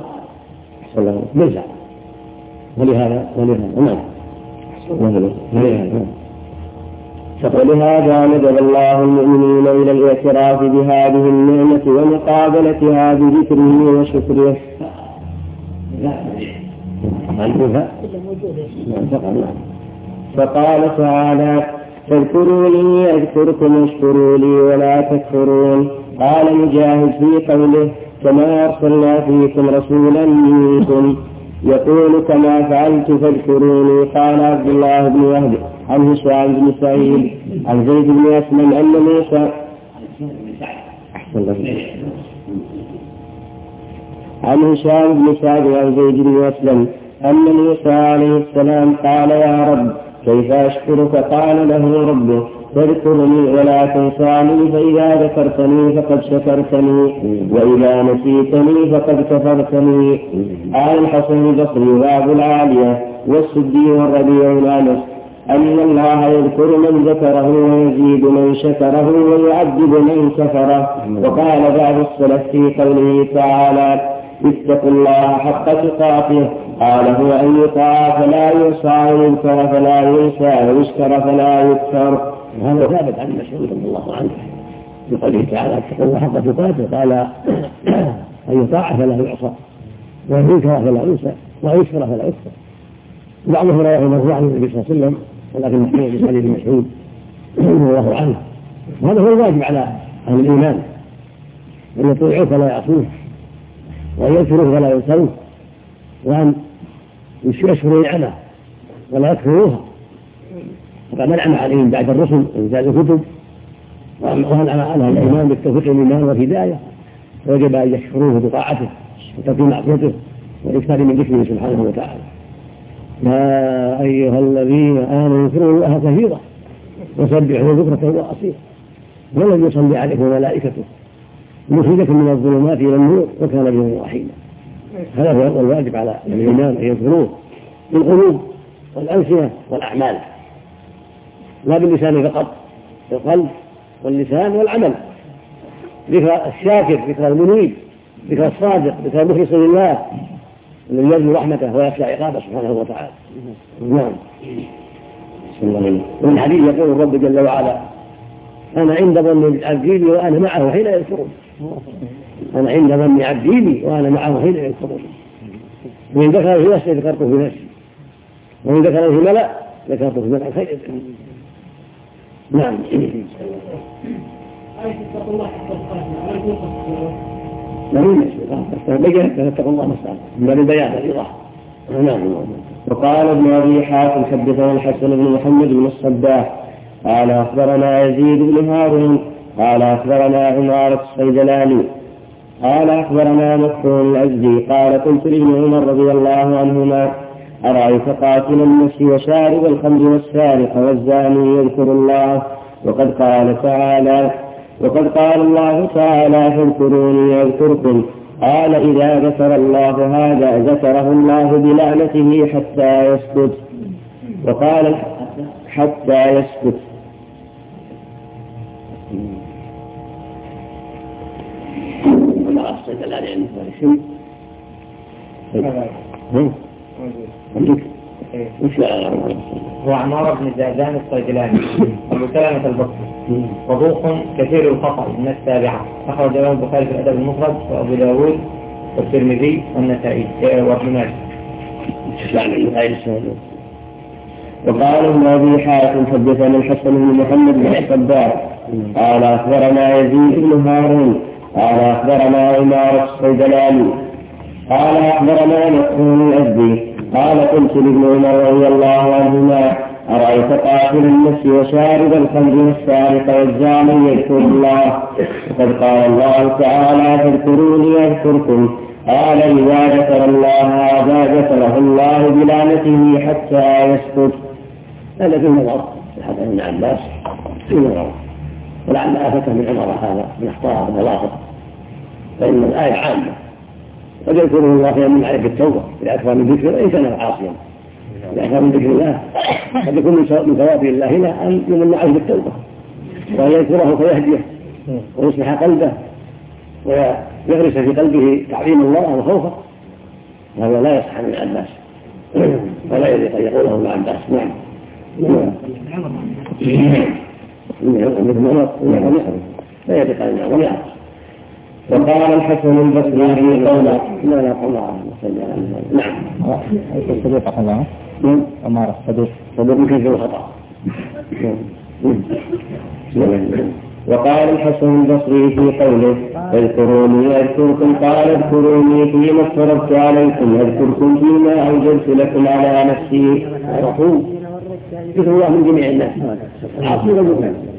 ولهذا ندب الله المؤمنين إلى الاعتراف بهذه النعمة ومقابلتها بذكره وشكره. فقال تعالى: فاذكروني أذكركم واشكروا لي ولا تكفرون. قال مجاهد في قوله: كما أرسلنا فيكم رسولا منكم يقول كما فعلت فاذكروني. قال عبد الله بن وهب عن هشام بن سعيد عن زيد بن أسلم أن موسى عن هشام بن سعد عن زيد بن أسلم أن موسى عليه السلام قال: يا رب كيف أشكرك؟ قال له ربه: تذكرني ولا تنساني، فإذا ذكرتني فقد شكرتني وإذا نسيتني فقد كفرتني. قال الحسن البصري وأبو العالية والسدي والربيع الأنس أن الله يذكر من ذكره ويزيد من شكره ويعذب من كفره. وقال بعض السلف في قوله تعالى: اتقوا الله حق تقاته، قال: هو أن يطاع فلا يعصى ويذكر فلا ينسى ويشكر فلا يكفر. وهذا ثابت عن مسعود رضي الله عنه في قوله تعالى: اتقوا الله حق تقاته، قال: أن يطاع فلا يعصى وأن يذكر فلا ينسى ويشكر فلا يكفر. بعضهم رواه مرفوعا عن النبي صلى الله عليه وسلم، ولكن محمود بن حديث مسعود رضي الله عنه. وهذا هو الواجب على أهل الإيمان، أن يطيعوه فلا يعصوه، وأن يذكروه فلا ينسوه، وأن يشكروا نعمه ولا يكفروها. فقد أنعم عليهم بعد الرسل وإنزال الكتب، وأنعم على الإيمان بالتوفيق والإيمان والهداية، وجب أن يشكروه بطاعته وترك معصيته والإكثار من ذكره سبحانه وتعالى. يا أيها الذين آمنوا اذكروا الله كثيرا وسبحوه بكرة وأصيلا والذي يصلي عليكم وملائكته ليخرجكم من الظلمات إلى النور وكان بهم رحيما. هذا هو الواجب على الإيمان، أن يذكروه بالقلوب والألسنة والأعمال، لا باللسان فقط، بالقلب واللسان والعمل. ذكر الشاكر، ذكر المنيب، ذكر الصادق، ذكر المخلص لله الذي يرجو رحمته ويخشى عقابه سبحانه وتعالى. نعم. ومن الحديث يقول الرب جل وعلا: أنا عند ظن عبدي بي وأنا معه حين يذكرون. أنا عند ظن عبدي بي وأنا معه حين يذكرون. وإن ذكر في نفسه ذكرته في نفسي، وإن ذكر في ملأ ذكرته في ملأ خير. نعم. اتقوا الله ما استطعتم من البيان الإيضاح. وقال ابن أبي حاتم حدثنا الحسن بن محمد بن الصباح قال أخبرنا يزيد بن هارون قال أخبرنا عمارة الصيدلاني قال أخبرنا مكحول الأزدي قال قلت لابن عمر رضي الله عنهما: أرأيت قاتل النفس وشارب الخمر والسارق والزاني يذكر الله وقد قال الله تعالى: فاذكروني أذكركم. قال: إذا ذكر الله هذا ذكره الله بلعنته حتى يسكت. وقال: حتى يسكت. هو عمارة بن زادان الصيدلاني أبو سلمة البصري، صدوق كثير الخطأ من السابعة، أخرج له البخاري في الأدب المفرد وأبو داود والترمذي والنسائي وابن ماجه. وقال ابن أبي حاتم حدثنا الحسن بن محمد بن الصباح قال أخبرنا يزيد بن هارون قال أخبرنا عمارة الصيدلاني قال أخبرنا مسعود الأزدي قال قلت لابن عمر رضي الله عنهما أرأيت قاتل النفس وشارب الخمر والسارق والزاني يذكر الله وقد قال الله تعالى فاذكروني أذكركم قال إذا ذكر الله هذا ذكره الله بلعنته حتى يسكت. هذا في نظر حتى ابن عباس في نظر ولعل آفته من عمر هذا من أخطاء الغلاطة فإن الآية عامة قد يذكره الله فيمن عليك التوبة إذا أكثر من ذكر إن كان عاصيا إذا أكثر من ذكر الله قد يكون من ثواب الله له أن يمن عليه بالتوبة وأن يذكره فيهديه ويصلح قلبه ويغرس في قلبه تعظيم الله وخوفه. هذا لا يصح عن العباس ولا يليق أن يقوله ابن عباس. نعم لا يليق أن يقوله. وقال الحسن البصري في قوله لا لا قوله. نعم الصديق أخذها أمارة صديق ممكن في الخطأ. وقال الحسن البصري في قوله اذكروني أذكركم قال اذكروني فيما افترضت عليكم أذكركم فيما أوجبت لكم على نفسي. ذكر الله من جميع الناس عاصي والمكان